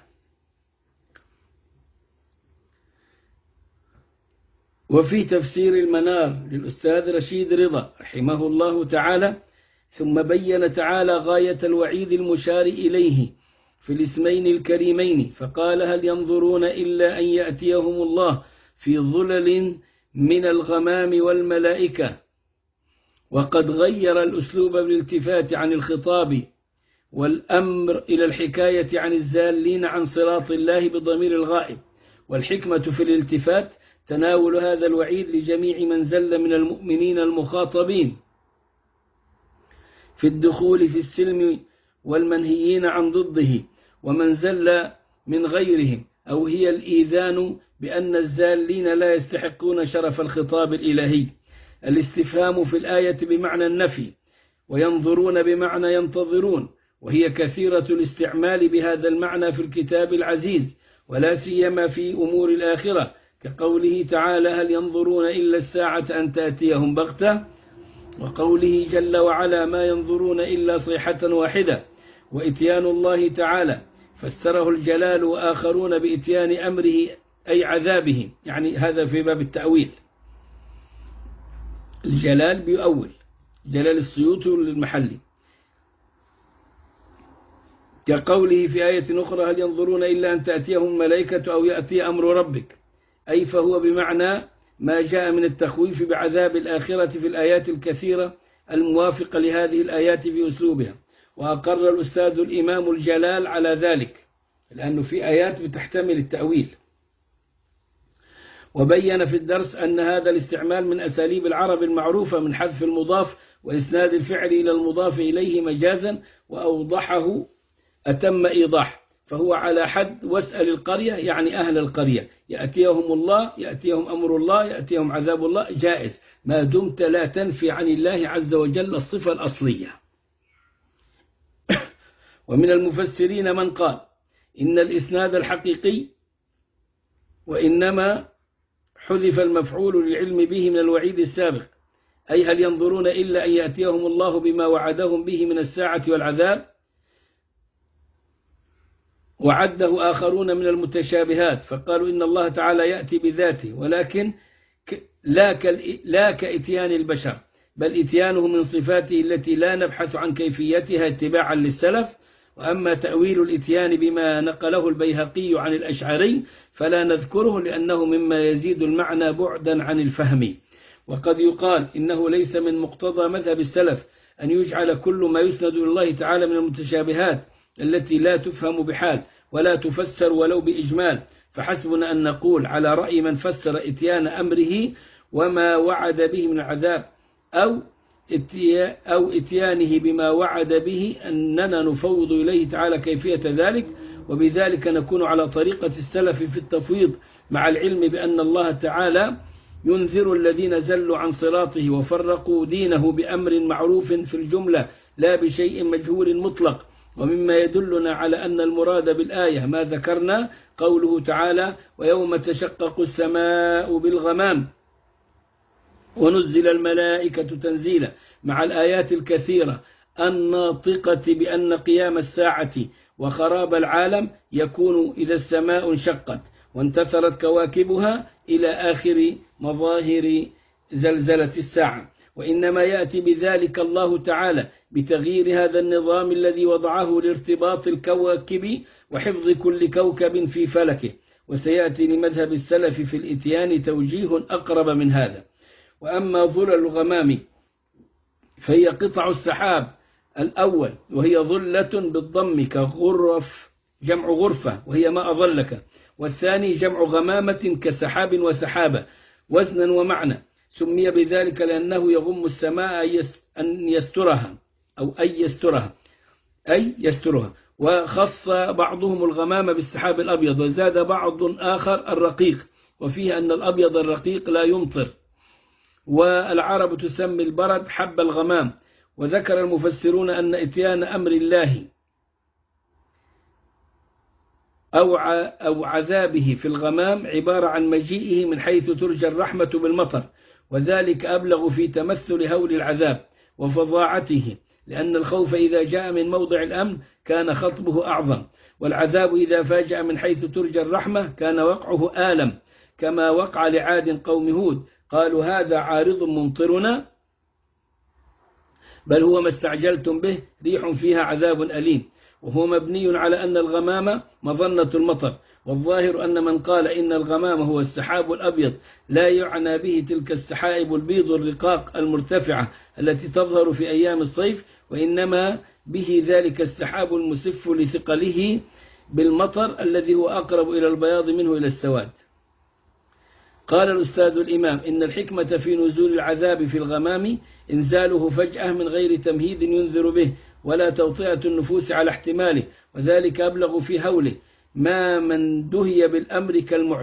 وفي تفسير المنار للأستاذ رشيد رضا رحمه الله تعالى: ثم بين تعالى غاية الوعيد المشار إليه في الاسمين الكريمين، فقال: هل ينظرون إلا أن يأتيهم الله في ظلل من الغمام والملائكة. وقد غير الأسلوب بالالتفات عن الخطاب والأمر إلى الحكاية عن الزالين عن صراط الله بضمير الغائب. والحكمة في الالتفات تناول هذا الوعيد لجميع من زل من المؤمنين المخاطبين في الدخول في السلم والمنهيين عن ضده، ومن زل من غيرهم، أو هي الإيذان بأن الزالين لا يستحقون شرف الخطاب الإلهي. الاستفهام في الآية بمعنى النفي، وينظرون بمعنى ينتظرون، وهي كثيرة الاستعمال بهذا المعنى في الكتاب العزيز، ولا سيما في أمور الآخرة، كقوله تعالى: هل ينظرون إلا الساعة أن تأتيهم بغتة، وقوله جل وعلا: ما ينظرون إلا صيحة واحدة. وإتيان الله تعالى فسره الجلال وآخرون بإتيان أمره أي عذابه، يعني هذا في باب التأويل. الجلال بيؤول، جلال السيوطي للمحلي، كقوله في آية أخرى: هل ينظرون إلا أن تأتيهم الملائكة أو يأتي أمر ربك، أي فهو بمعنى ما جاء من التخويف بعذاب الآخرة في الآيات الكثيرة الموافقة لهذه الآيات في أسلوبها. وأقر الأستاذ الإمام الجلال على ذلك، لأنه في آيات بتحتمل التأويل. وبين في الدرس أن هذا الاستعمال من أساليب العرب المعروفة من حذف المضاف وإسناد الفعل إلى المضاف إليه مجازا، وأوضحه أتم إيضاح، فهو على حد واسأل القرية، يعني أهل القرية، يأتيهم الله، يأتيهم أمر الله، يأتيهم عذاب الله، جائز ما دمت لا تنفي عن الله عز وجل الصفة الأصلية. ومن المفسرين من قال إن الإسناد الحقيقي وإنما حذف المفعول للعلم به من الوعيد السابق، أي هل ينظرون إلا أن يأتيهم الله بما وعدهم به من الساعة والعذاب، وعده آخرون من المتشابهات فقالوا إن الله تعالى يأتي بذاته، ولكن لا كإتيان البشر، بل إتيانه من صفاته التي لا نبحث عن كيفيتها اتباعا للسلف. وأما تأويل الإتيان بما نقله البيهقي عن الأشعري فلا نذكره، لأنه مما يزيد المعنى بعدا عن الفهم. وقد يقال إنه ليس من مقتضى مذهب السلف أن يجعل كل ما يسند إلى الله تعالى من المتشابهات التي لا تفهم بحال ولا تفسر ولو بإجمال، فحسبنا أن نقول على رأي من فسر إتيان أمره وما وعد به من العذاب أو إتيانه بما وعد به أننا نفوض إليه تعالى كيفية ذلك، وبذلك نكون على طريقة السلف في التفويض، مع العلم بأن الله تعالى ينذر الذين زلوا عن صراطه وفرقوا دينه بأمر معروف في الجملة لا بشيء مجهول مطلق. ومما يدلنا على أن المراد بالآية ما ذكرنا قوله تعالى ويوم تشقق السماء بالغمام ونزل الملائكة تنزيلا، مع الآيات الكثيرة الناطقة بأن قيام الساعة وخراب العالم يكون إذا السماء انشقت وانتثرت كواكبها إلى آخر مظاهر زلزلة الساعة. وإنما يأتي بذلك الله تعالى بتغيير هذا النظام الذي وضعه لارتباط الكواكب وحفظ كل كوكب في فلكه. وسيأتي لمذهب السلف في الإتيان توجيه أقرب من هذا. وأما ظلل الغمام فهي قطع السحاب الأول، وهي ظلة بالضم كغرف جمع غرفة وهي ما أظلك، والثاني جمع غمامة كسحاب وسحابة وزنا ومعنى، سمي بذلك لأنه يغم السماء أن يسترها أو أي يسترها. وخص بعضهم الغمام بالسحاب الأبيض، وزاد بعض آخر الرقيق، وفيه أن الأبيض الرقيق لا يمطر، والعرب تسمي البرد حب الغمام. وذكر المفسرون أن إتيان أمر الله أو عذابه في الغمام عبارة عن مجيئه من حيث ترجى الرحمة بالمطر، وذلك أبلغ في تمثل هول العذاب وفظاعته، لأن الخوف إذا جاء من موضع الأمن كان خطبه أعظم، والعذاب إذا فاجأ من حيث ترجى الرحمة كان وقعه آلم، كما وقع لعاد قوم هود قالوا هذا عارض ممطرنا بل هو ما استعجلتم به ريح فيها عذاب أليم. وهو مبني على أن الغمام مظنة المطر، والظاهر أن من قال إن الغمام هو السحاب الأبيض لا يعنى به تلك السحائب البيض الرقاق المرتفعة التي تظهر في أيام الصيف، وإنما به ذلك السحاب المسف لثقله بالمطر الذي هو أقرب إلى البياض منه إلى السواد. قال الأستاذ الإمام إن الحكمة في نزول العذاب في الغمام إنزاله فجأة من غير تمهيد ينذر به ولا توطئة النفوس على احتماله، وذلك أبلغ في هوله ما من دهي بالأمر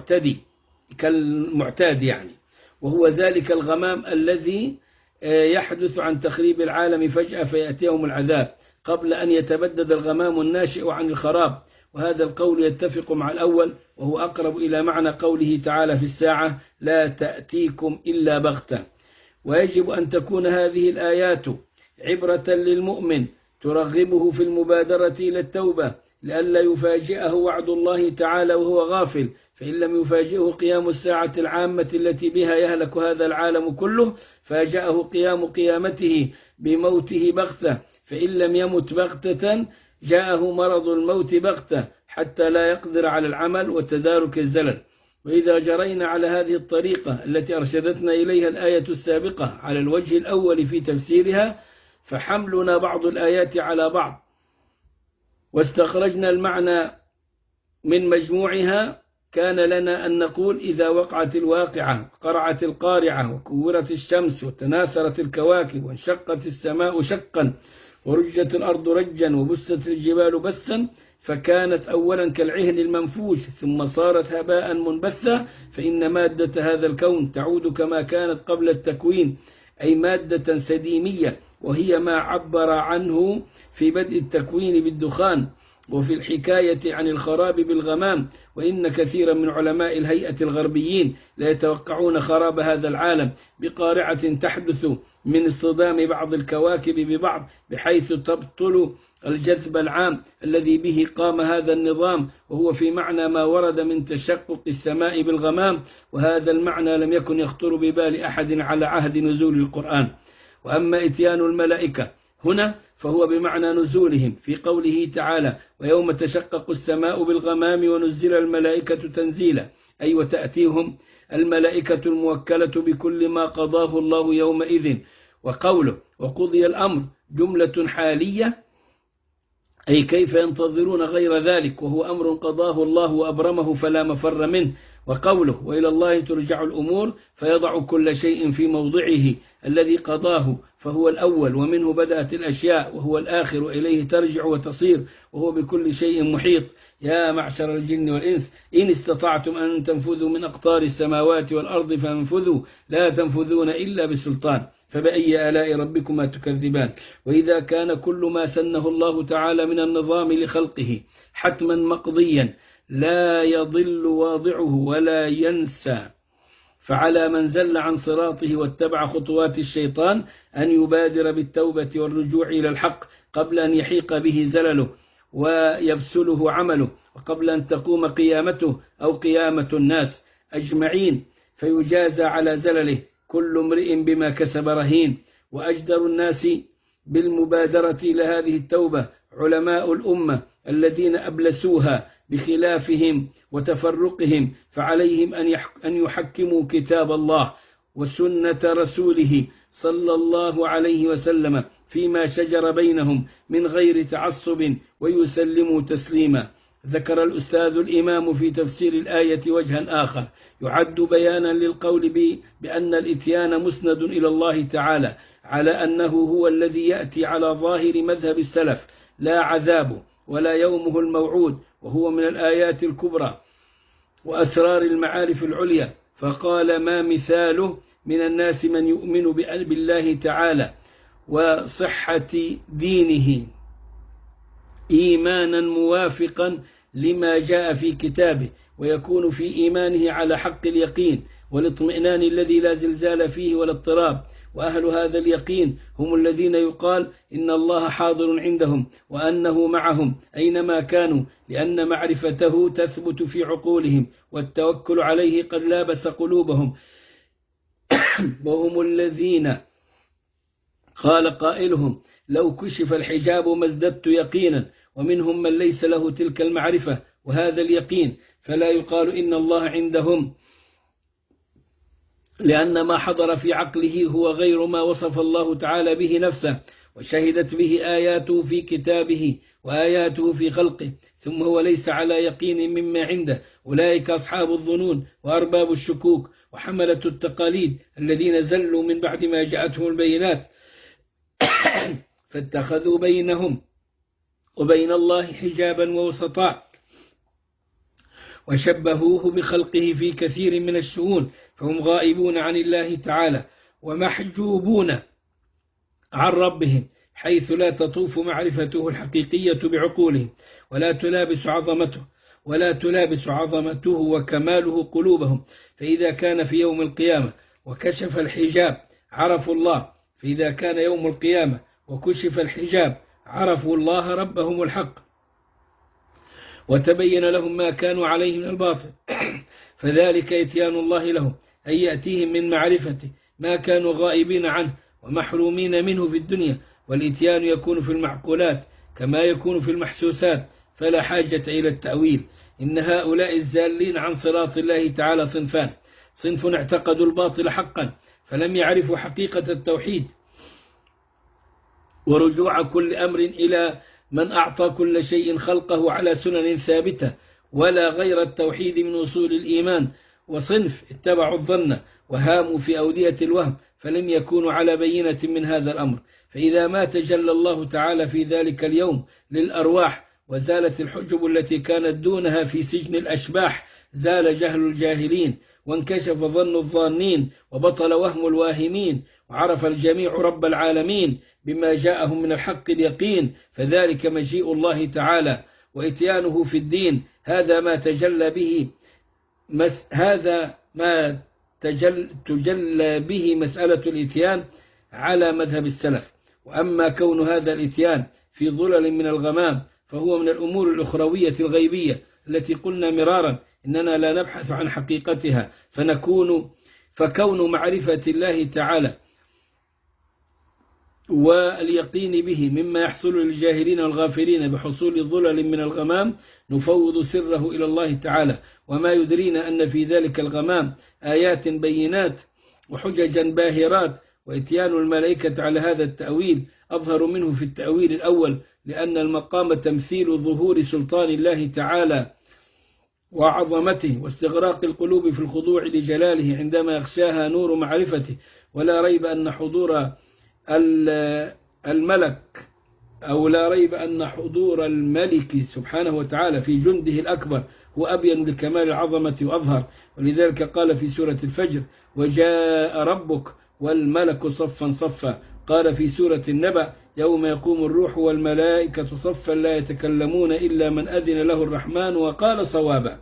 كالمعتاد يعني، وهو ذلك الغمام الذي يحدث عن تخريب العالم فجأة فيأتيهم العذاب قبل أن يتبدد الغمام الناشئ عن الخراب. وهذا القول يتفق مع الأول، وهو أقرب إلى معنى قوله تعالى في الساعة لا تأتيكم إلا بغتة. ويجب أن تكون هذه الآيات عبرة للمؤمن ترغبه في المبادرة إلى التوبة لئلا يفاجئه وعد الله تعالى وهو غافل، فإن لم يفاجئه قيام الساعة العامة التي بها يهلك هذا العالم كله فاجأه قيام قيامته بموته بغتة، فإن لم يمت بغتة جاءه مرض الموت بغتة حتى لا يقدر على العمل وتدارك الزلل. وإذا جرينا على هذه الطريقة التي أرشدتنا إليها الآية السابقة على الوجه الأول في تفسيرها، فحملنا بعض الآيات على بعض واستخرجنا المعنى من مجموعها، كان لنا أن نقول: إذا وقعت الواقعة، قرعت القارعة، وكورت الشمس، وتناثرت الكواكب، وانشقت السماء شقا، ورجت الأرض رجا، وبست الجبال بسا، فكانت أولا كالعهن المنفوش، ثم صارت هباء منبثا، فإن مادة هذا الكون تعود كما كانت قبل التكوين، أي مادة سديمية، وهي ما عبر عنه في بدء التكوين بالدخان، وفي الحكاية عن الخراب بالغمام. وإن كثيرا من علماء الهيئة الغربيين لا يتوقعون خراب هذا العالم بقارعة تحدث من اصطدام بعض الكواكب ببعض، بحيث تبطل الجذب العام الذي به قام هذا النظام، وهو في معنى ما ورد من تشقق السماء بالغمام، وهذا المعنى لم يكن يخطر ببال أحد على عهد نزول القرآن. وأما إتيان الملائكة هنا فهو بمعنى نزولهم في قوله تعالى: ويوم تشقق السماء بالغمام ونزل الملائكة تنزيلا، أي وتأتيهم الملائكة الموكلة بكل ما قضاه الله يومئذ. وقوله وقضي الأمر جملة حالية، أي كيف ينتظرون غير ذلك وهو أمر قضاه الله وأبرمه فلا مفر منه. وقوله وإلى الله ترجع الأمور، فيضع كل شيء في موضعه الذي قضاه، فهو الأول ومنه بدأت الأشياء، وهو الآخر وإليه ترجع وتصير، وهو بكل شيء محيط. يا معشر الجن والإنس إن استطعتم أن تنفذوا من أقطار السماوات والأرض فانفذوا، لا تنفذون إلا بسلطان، فبأي آلاء ربكما تكذبان. وإذا كان كل ما سنه الله تعالى من النظام لخلقه حتما مقضيا لا يضل واضعه ولا ينسى، فعلى من زل عن صراطه واتبع خطوات الشيطان أن يبادر بالتوبة والرجوع إلى الحق قبل أن يحيق به زلله ويبسله عمله، وقبل أن تقوم قيامته أو قيامة الناس أجمعين، فيجازى على زلله كل امرئ بما كسب رهين. وأجدر الناس بالمبادرة إلى هذه التوبة علماء الأمة الذين أبلسوها بخلافهم وتفرقهم، فعليهم أن يحكموا كتاب الله وسنة رسوله صلى الله عليه وسلم فيما شجر بينهم من غير تعصب، ويسلموا تسليما. ذكر الأستاذ الإمام في تفسير الآية وجها آخر يعد بيانا للقول بأن الإتيان مسند إلى الله تعالى، على أنه هو الذي يأتي على ظاهر مذهب السلف، لا عذابه ولا يومه الموعود، وهو من الآيات الكبرى وأسرار المعارف العليا. فقال ما مثاله من الناس من يؤمن بالله تعالى وصحة دينه إيمانا موافقا لما جاء في كتابه، ويكون في إيمانه على حق اليقين والاطمئنان الذي لا زلزال فيه ولا اضطراب. وأهل هذا اليقين هم الذين يقال إن الله حاضر عندهم وأنه معهم أينما كانوا، لأن معرفته تثبت في عقولهم، والتوكل عليه قد لابس قلوبهم. وهم الذين قال قائلهم لو كشف الحجاب ما ازددت يقينا. ومنهم من ليس له تلك المعرفة وهذا اليقين، فلا يقال إن الله عندهم، لأن ما حضر في عقله هو غير ما وصف الله تعالى به نفسه، وشهدت به آياته في كتابه وآياته في خلقه، ثم هو ليس على يقين مما عنده. أولئك أصحاب الظنون وأرباب الشكوك وحملة التقاليد الذين زلوا من بعد ما جاءتهم البينات فاتخذوا بينهم وبين الله حجابا ووسطا، وشبهوه بخلقه في كثير من الشؤون، فهم غائبون عن الله تعالى ومحجوبون عن ربهم، حيث لا تطوف معرفته الحقيقية بعقولهم، ولا تلابس عظمته وكماله قلوبهم. فإذا كان في يوم القيامة وكشف الحجاب عرفوا الله، فإذا كان يوم القيامة وكشف الحجاب عرفوا الله ربهم الحق، وتبين لهم ما كانوا عليه من الباطل. فذلك إتيان الله لهم، أن يأتيهم من معرفته ما كانوا غائبين عنه ومحرومين منه في الدنيا. والإتيان يكون في المعقولات كما يكون في المحسوسات، فلا حاجة إلى التأويل. إن هؤلاء الزالين عن صراط الله تعالى صنفان: صنف اعتقدوا الباطل حقا فلم يعرفوا حقيقة التوحيد ورجوع كل أمر إلى من أعطى كل شيء خلقه على سنن ثابتة ولا غير التوحيد من أصول الإيمان، وصنف اتبعوا الظن وهاموا في أودية الوهم فلم يكونوا على بينة من هذا الأمر. فإذا ما تجلى الله تعالى في ذلك اليوم للأرواح وزالت الحجب التي كانت دونها في سجن الأشباح، زال جهل الجاهلين وانكشف ظن الظانين وبطل وهم الواهمين، وعرف الجميع رب العالمين بما جاءهم من الحق اليقين، فذلك مجيء الله تعالى وإتيانه في الدين. هذا ما تجلى به مسألة الإتيان على مذهب السلف. وأما كون هذا الإتيان في ظلل من الغمام فهو من الأمور الأخروية الغيبية التي قلنا مرارا إننا لا نبحث عن حقيقتها، فكون معرفة الله تعالى واليقين به مما يحصل للجاهلين والغافلين بحصول ظلل من الغمام نفوض سره إلى الله تعالى، وما يدرينا أن في ذلك الغمام آيات بينات وحججا باهرات. وإتيان الملائكة على هذا التأويل أظهر منه في التأويل الأول، لأن المقام تمثيل ظهور سلطان الله تعالى وعظمته واستغراق القلوب في الخضوع لجلاله عندما يغشاها نور معرفته. ولا ريب أن حضور الملك لا ريب أن حضور الملك سبحانه وتعالى في جنده الأكبر هو أبين لكمال العظمة وأظهر. ولذلك قال في سورة الفجر: وجاء ربك والملك صفا صفا. قال في سورة النبأ: يوم يقوم الروح والملائكة صفا لا يتكلمون إلا من أذن له الرحمن وقال صوابا.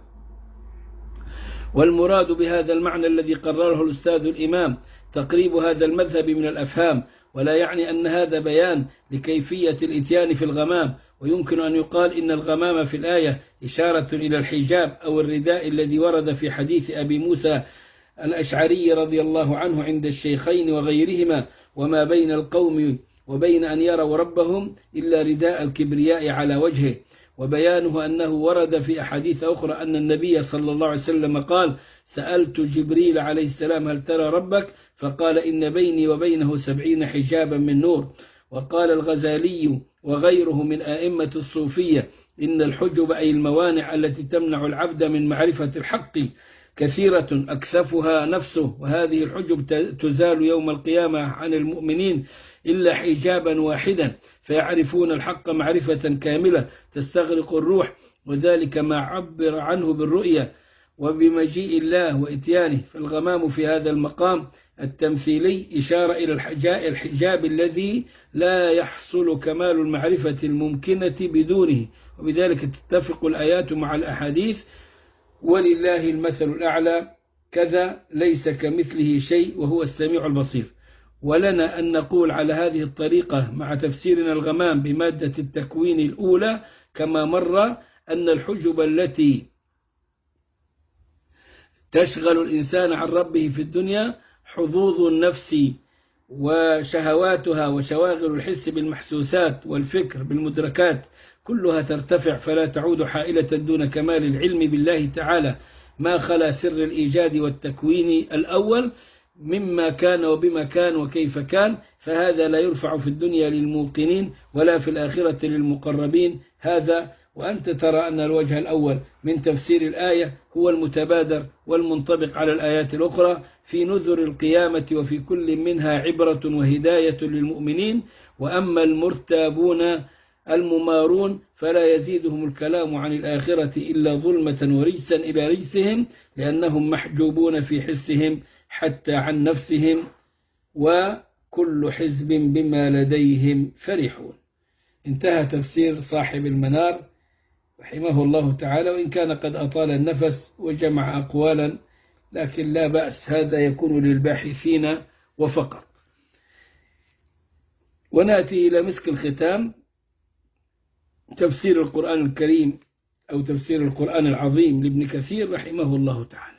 والمراد بهذا المعنى الذي قرره الأستاذ الإمام تقريب هذا المذهب من الأفهام، ولا يعني أن هذا بيان لكيفية الإتيان في الغمام. ويمكن أن يقال إن الغمام في الآية إشارة إلى الحجاب أو الرداء الذي ورد في حديث أبي موسى الأشعري رضي الله عنه عند الشيخين وغيرهما: وما بين القوم وبين أن يروا ربهم إلا رداء الكبرياء على وجهه. وبيانه أنه ورد في أحاديث أخرى أن النبي صلى الله عليه وسلم قال: سألت جبريل عليه السلام: هل ترى ربك؟ فقال: إن بيني وبينه 70 حجابا من نور. وقال الغزالي وغيره من أئمة الصوفية: إن الحجب أي الموانع التي تمنع العبد من معرفة الحق كثيرة أكثفها نفسه، وهذه الحجب تزال يوم القيامة عن المؤمنين إلا حجابا واحدا فيعرفون الحق معرفة كاملة تستغرق الروح، وذلك ما عبر عنه بالرؤية وبمجيء الله وإتيانه. فالغمام في هذا المقام التمثيلي إشارة إلى الحجاب الذي لا يحصل كمال المعرفة الممكنة بدونه، وبذلك تتفق الآيات مع الأحاديث: ولله المثل الأعلى، كذا ليس كمثله شيء وهو السميع البصير. ولنا أن نقول على هذه الطريقة مع تفسيرنا الغمام بمادة التكوين الأولى كما مر أن الحجب التي تشغل الإنسان عن ربه في الدنيا حظوظ النفس وشهواتها وشواغل الحس بالمحسوسات والفكر بالمدركات كلها ترتفع فلا تعود حائلة دون كمال العلم بالله تعالى، ما خلا سر الإيجاد والتكوين الأول مما كان وبما كان وكيف كان، فهذا لا يرفع في الدنيا للموقنين ولا في الآخرة للمقربين. هذا وأنت ترى أن الوجه الأول من تفسير الآية هو المتبادر والمنطبق على الآيات الأخرى في نذر القيامة، وفي كل منها عبرة وهداية للمؤمنين. وأما المرتابون الممارون فلا يزيدهم الكلام عن الآخرة إلا ظلمة ورجسا إلى رجسهم، لأنهم محجوبون في حسهم حتى عن نفسهم، وكل حزب بما لديهم فرحون. انتهى تفسير صاحب المنار رحمه الله تعالى، وإن كان قد أطال النفس وجمع أقوالا، لكن لا بأس، هذا يكون للباحثين وفقط. ونأتي إلى مسك الختام، تفسير القرآن الكريم أو تفسير القرآن العظيم لابن كثير رحمه الله تعالى.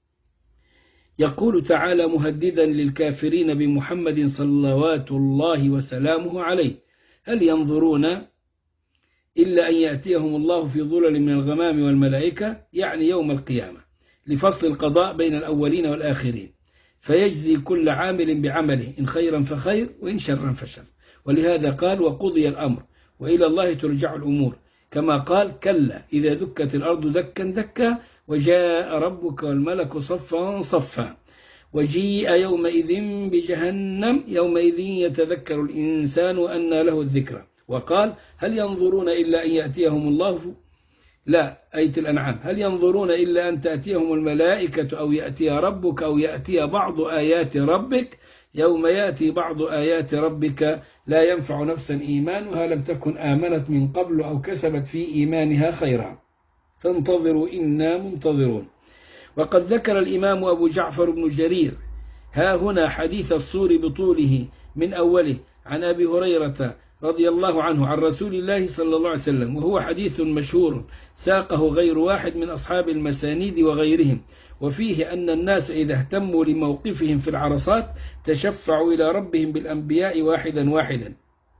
يقول تعالى مهددا للكافرين بمحمد صلوات الله وسلامه عليه: هل ينظرون إلا أن يأتيهم الله في ظلل من الغمام والملائكة، يعني يوم القيامة، لفصل القضاء بين الأولين والآخرين، فيجزي كل عامل بعمله، إن خيرا فخير وإن شرا فشر. ولهذا قال: وقضي الأمر. وإلى الله ترجع الأمور، كما قال: كلا إذا دكت الأرض دكا دكا وجاء ربك والملك صفا صفا وجيء يومئذ بجهنم يومئذ يتذكر الإنسان وأنى له الذكرى. وقال: هل ينظرون إلا أن يأتيهم الله لا آية الأنعام: هل ينظرون إلا أن تأتيهم الملائكة أو يأتي ربك أو يأتي بعض آيات ربك يوم يأتي بعض آيات ربك لا ينفع نفسا إيمانها لم تكن آمنت من قبل أو كسبت في إيمانها خيرا فانتظروا إنا منتظرون. وقد ذكر الإمام أبو جعفر بن جرير ها هنا حديث الصور بطوله من أوله عن أبي هريرة رضي الله عنه عن رسول الله صلى الله عليه وسلم، وهو حديث مشهور ساقه غير واحد من أصحاب المسانيد وغيرهم، وفيه أن الناس إذا اهتموا لموقفهم في العرصات تشفعوا إلى ربهم بالأنبياء واحدا واحدا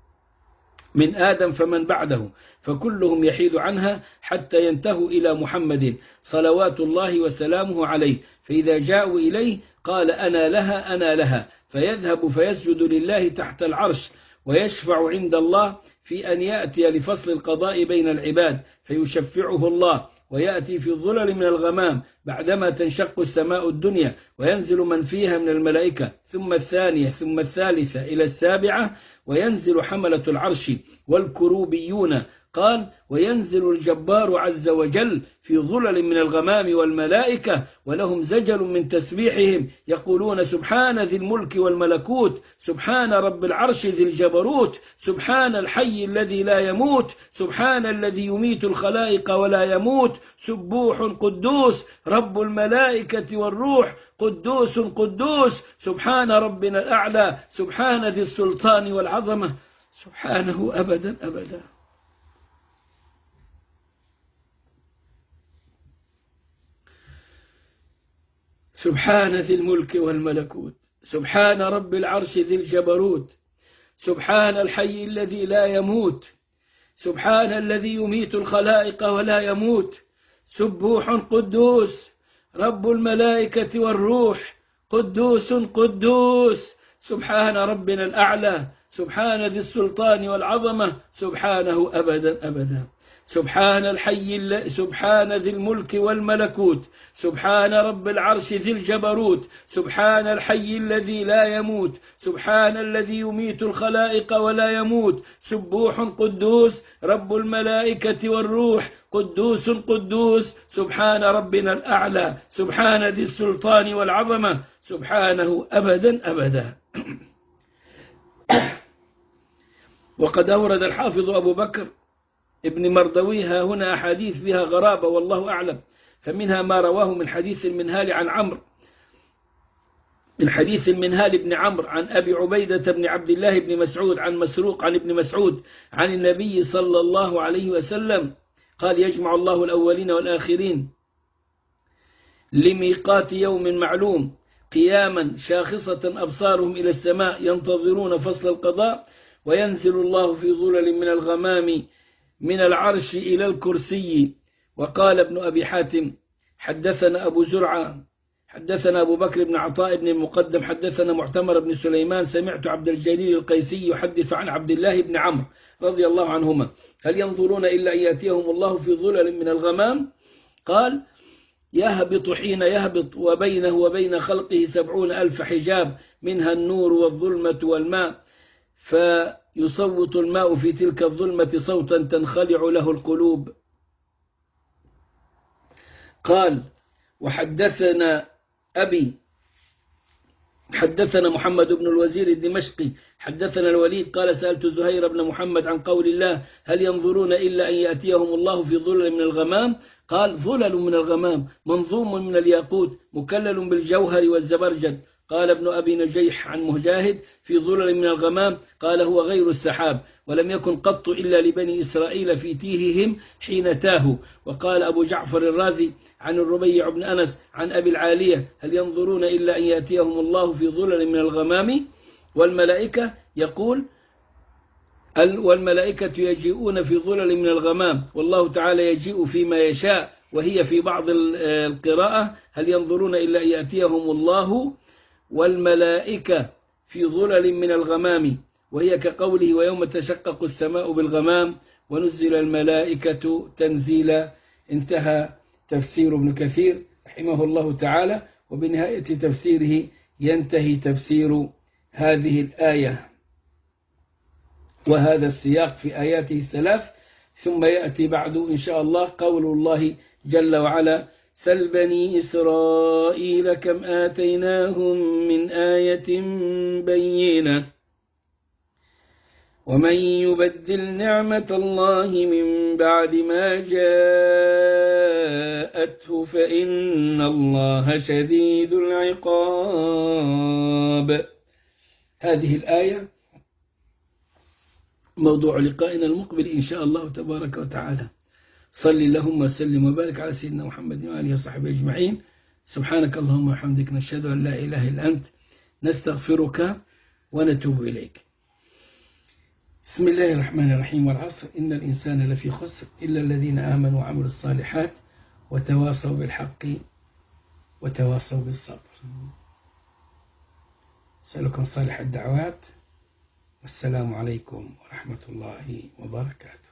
من آدم فمن بعده، فكلهم يحيد عنها حتى ينتهوا إلى محمد صلوات الله وسلامه عليه، فإذا جاءوا إليه قال: أنا لها أنا لها، فيذهب فيسجد لله تحت العرش ويشفع عند الله في أن يأتي لفصل القضاء بين العباد، فيشفعه الله ويأتي في الظلل من الغمام بعدما تنشق السماء الدنيا وينزل من فيها من الملائكة، ثم الثانية ثم الثالثة إلى السابعة، وينزل حملة العرش والكروبيون. قال: وينزل الجبار عز وجل في ظلل من الغمام والملائكة ولهم زجل من تسبيحهم يقولون: سبحان ذي الملك والملكوت، سبحان رب العرش ذي الجبروت، سبحان الحي الذي لا يموت، سبحان الذي يميت الخلائق ولا يموت، سبوح قدوس رب الملائكة والروح، قدوس قدوس سبحان ربنا الأعلى، سبحان ذي السلطان والعظمة، سبحانه أبدا أبدا. سبحان ذي الملك والملكوت، سبحان رب العرش ذي الجبروت، سبحان الحي الذي لا يموت، سبحان الذي يميت الخلائق ولا يموت، سبوح قدوس رب الملائكة والروح، قدوس قدوس سبحان ربنا الأعلى، سبحان ذي السلطان والعظمة، سبحانه أبدا أبدا. سبحان الحي سبحان ذي الملك والملكوت، سبحان رب العرش ذي الجبروت، سبحان الحي الذي لا يموت، سبحان الذي يميت الخلائق ولا يموت، سبوح قدوس رب الملائكة والروح، قدوس قدوس سبحان ربنا الأعلى، سبحان ذي السلطان والعظمة، سبحانه أبدا أبدا. وقد أورد الحافظ أبو بكر ابن مردويها هنا أحاديث بها غرابة والله أعلم، فمنها ما رواه من حديث المنهال عن عمرو، من حديث المنهال بن عمرو عن أبي عبيدة بن عبد الله بن مسعود عن مسروق عن ابن مسعود عن النبي صلى الله عليه وسلم قال: يجمع الله الأولين والآخرين لميقات يوم معلوم قياما شاخصة أبصارهم إلى السماء ينتظرون فصل القضاء، وينزل الله في ظلل من الغمام من العرش إلى الكرسي. وقال ابن أبي حاتم: حدثنا أبو زرعة حدثنا أبو بكر بن عطاء بن المقدم حدثنا معتمر بن سليمان سمعت عبد الجليل القيسي يحدث عن عبد الله بن عمرو رضي الله عنهما: هل ينظرون إلا أن يأتيهم الله في ظلل من الغمام؟ قال: يهبط حين يهبط وبينه وبين خلقه 70,000 حجاب منها النور والظلمة والماء، فيصوت الماء في تلك الظلمة صوتا تنخلع له القلوب. قال: وحدثنا أبي حدثنا محمد بن الوزير الدمشقي حدثنا الوليد قال: سألت زهير بن محمد عن قول الله: هل ينظرون إلا أن يأتيهم الله في ظلل من الغمام؟ قال: ظلل من الغمام منظوم من الياقوت مكلل بالجوهر والزبرجد. قال ابن أبي نجيح عن مجاهد: في ظلل من الغمام، قال: هو غير السحاب، ولم يكن قط إلا لبني إسرائيل في تيههم حين تاهوا. وقال أبو جعفر الرازي عن الربيع بن أنس عن أبي العالية: هل ينظرون إلا أن يأتيهم الله في ظلل من الغمام؟ والملائكة يقول: والملائكة يجيئون في ظلل من الغمام، والله تعالى يجيء فيما يشاء. وهي في بعض القراءة: هل ينظرون إلا أن يأتيهم الله والملائكة في ظلل من الغمام. وهي كقوله ويوم تشقق السماء بالغمام ونزل الملائكة تنزيلا. انتهى تفسير ابن كثير رحمه الله تعالى، وبنهاية تفسيره ينتهي تفسير هذه الآية وهذا السياق في آياته الثلاث. ثم يأتي بعد إن شاء الله قول الله جل وعلا سل بني إسرائيل كم آتيناهم من آية بينة ومن يبدل نعمة الله من بعد ما جاءته فإن الله شديد العقاب. هذه الآية موضوع لقائنا المقبل إن شاء الله تبارك وتعالى. صل اللهم وسلم وبارك على سيدنا محمد وآله وصحبه أجمعين. سبحانك اللهم وبحمدك نشهد أن لا إله إلا أنت نستغفرك ونتوب إليك. بسم الله الرحمن الرحيم. والعصر إن الإنسان لفي خسر إلا الذين آمنوا وعملوا الصالحات وتواصوا بالحق وتواصوا بالصبر. أسألكم صالح الدعوات والسلام عليكم ورحمة الله وبركاته.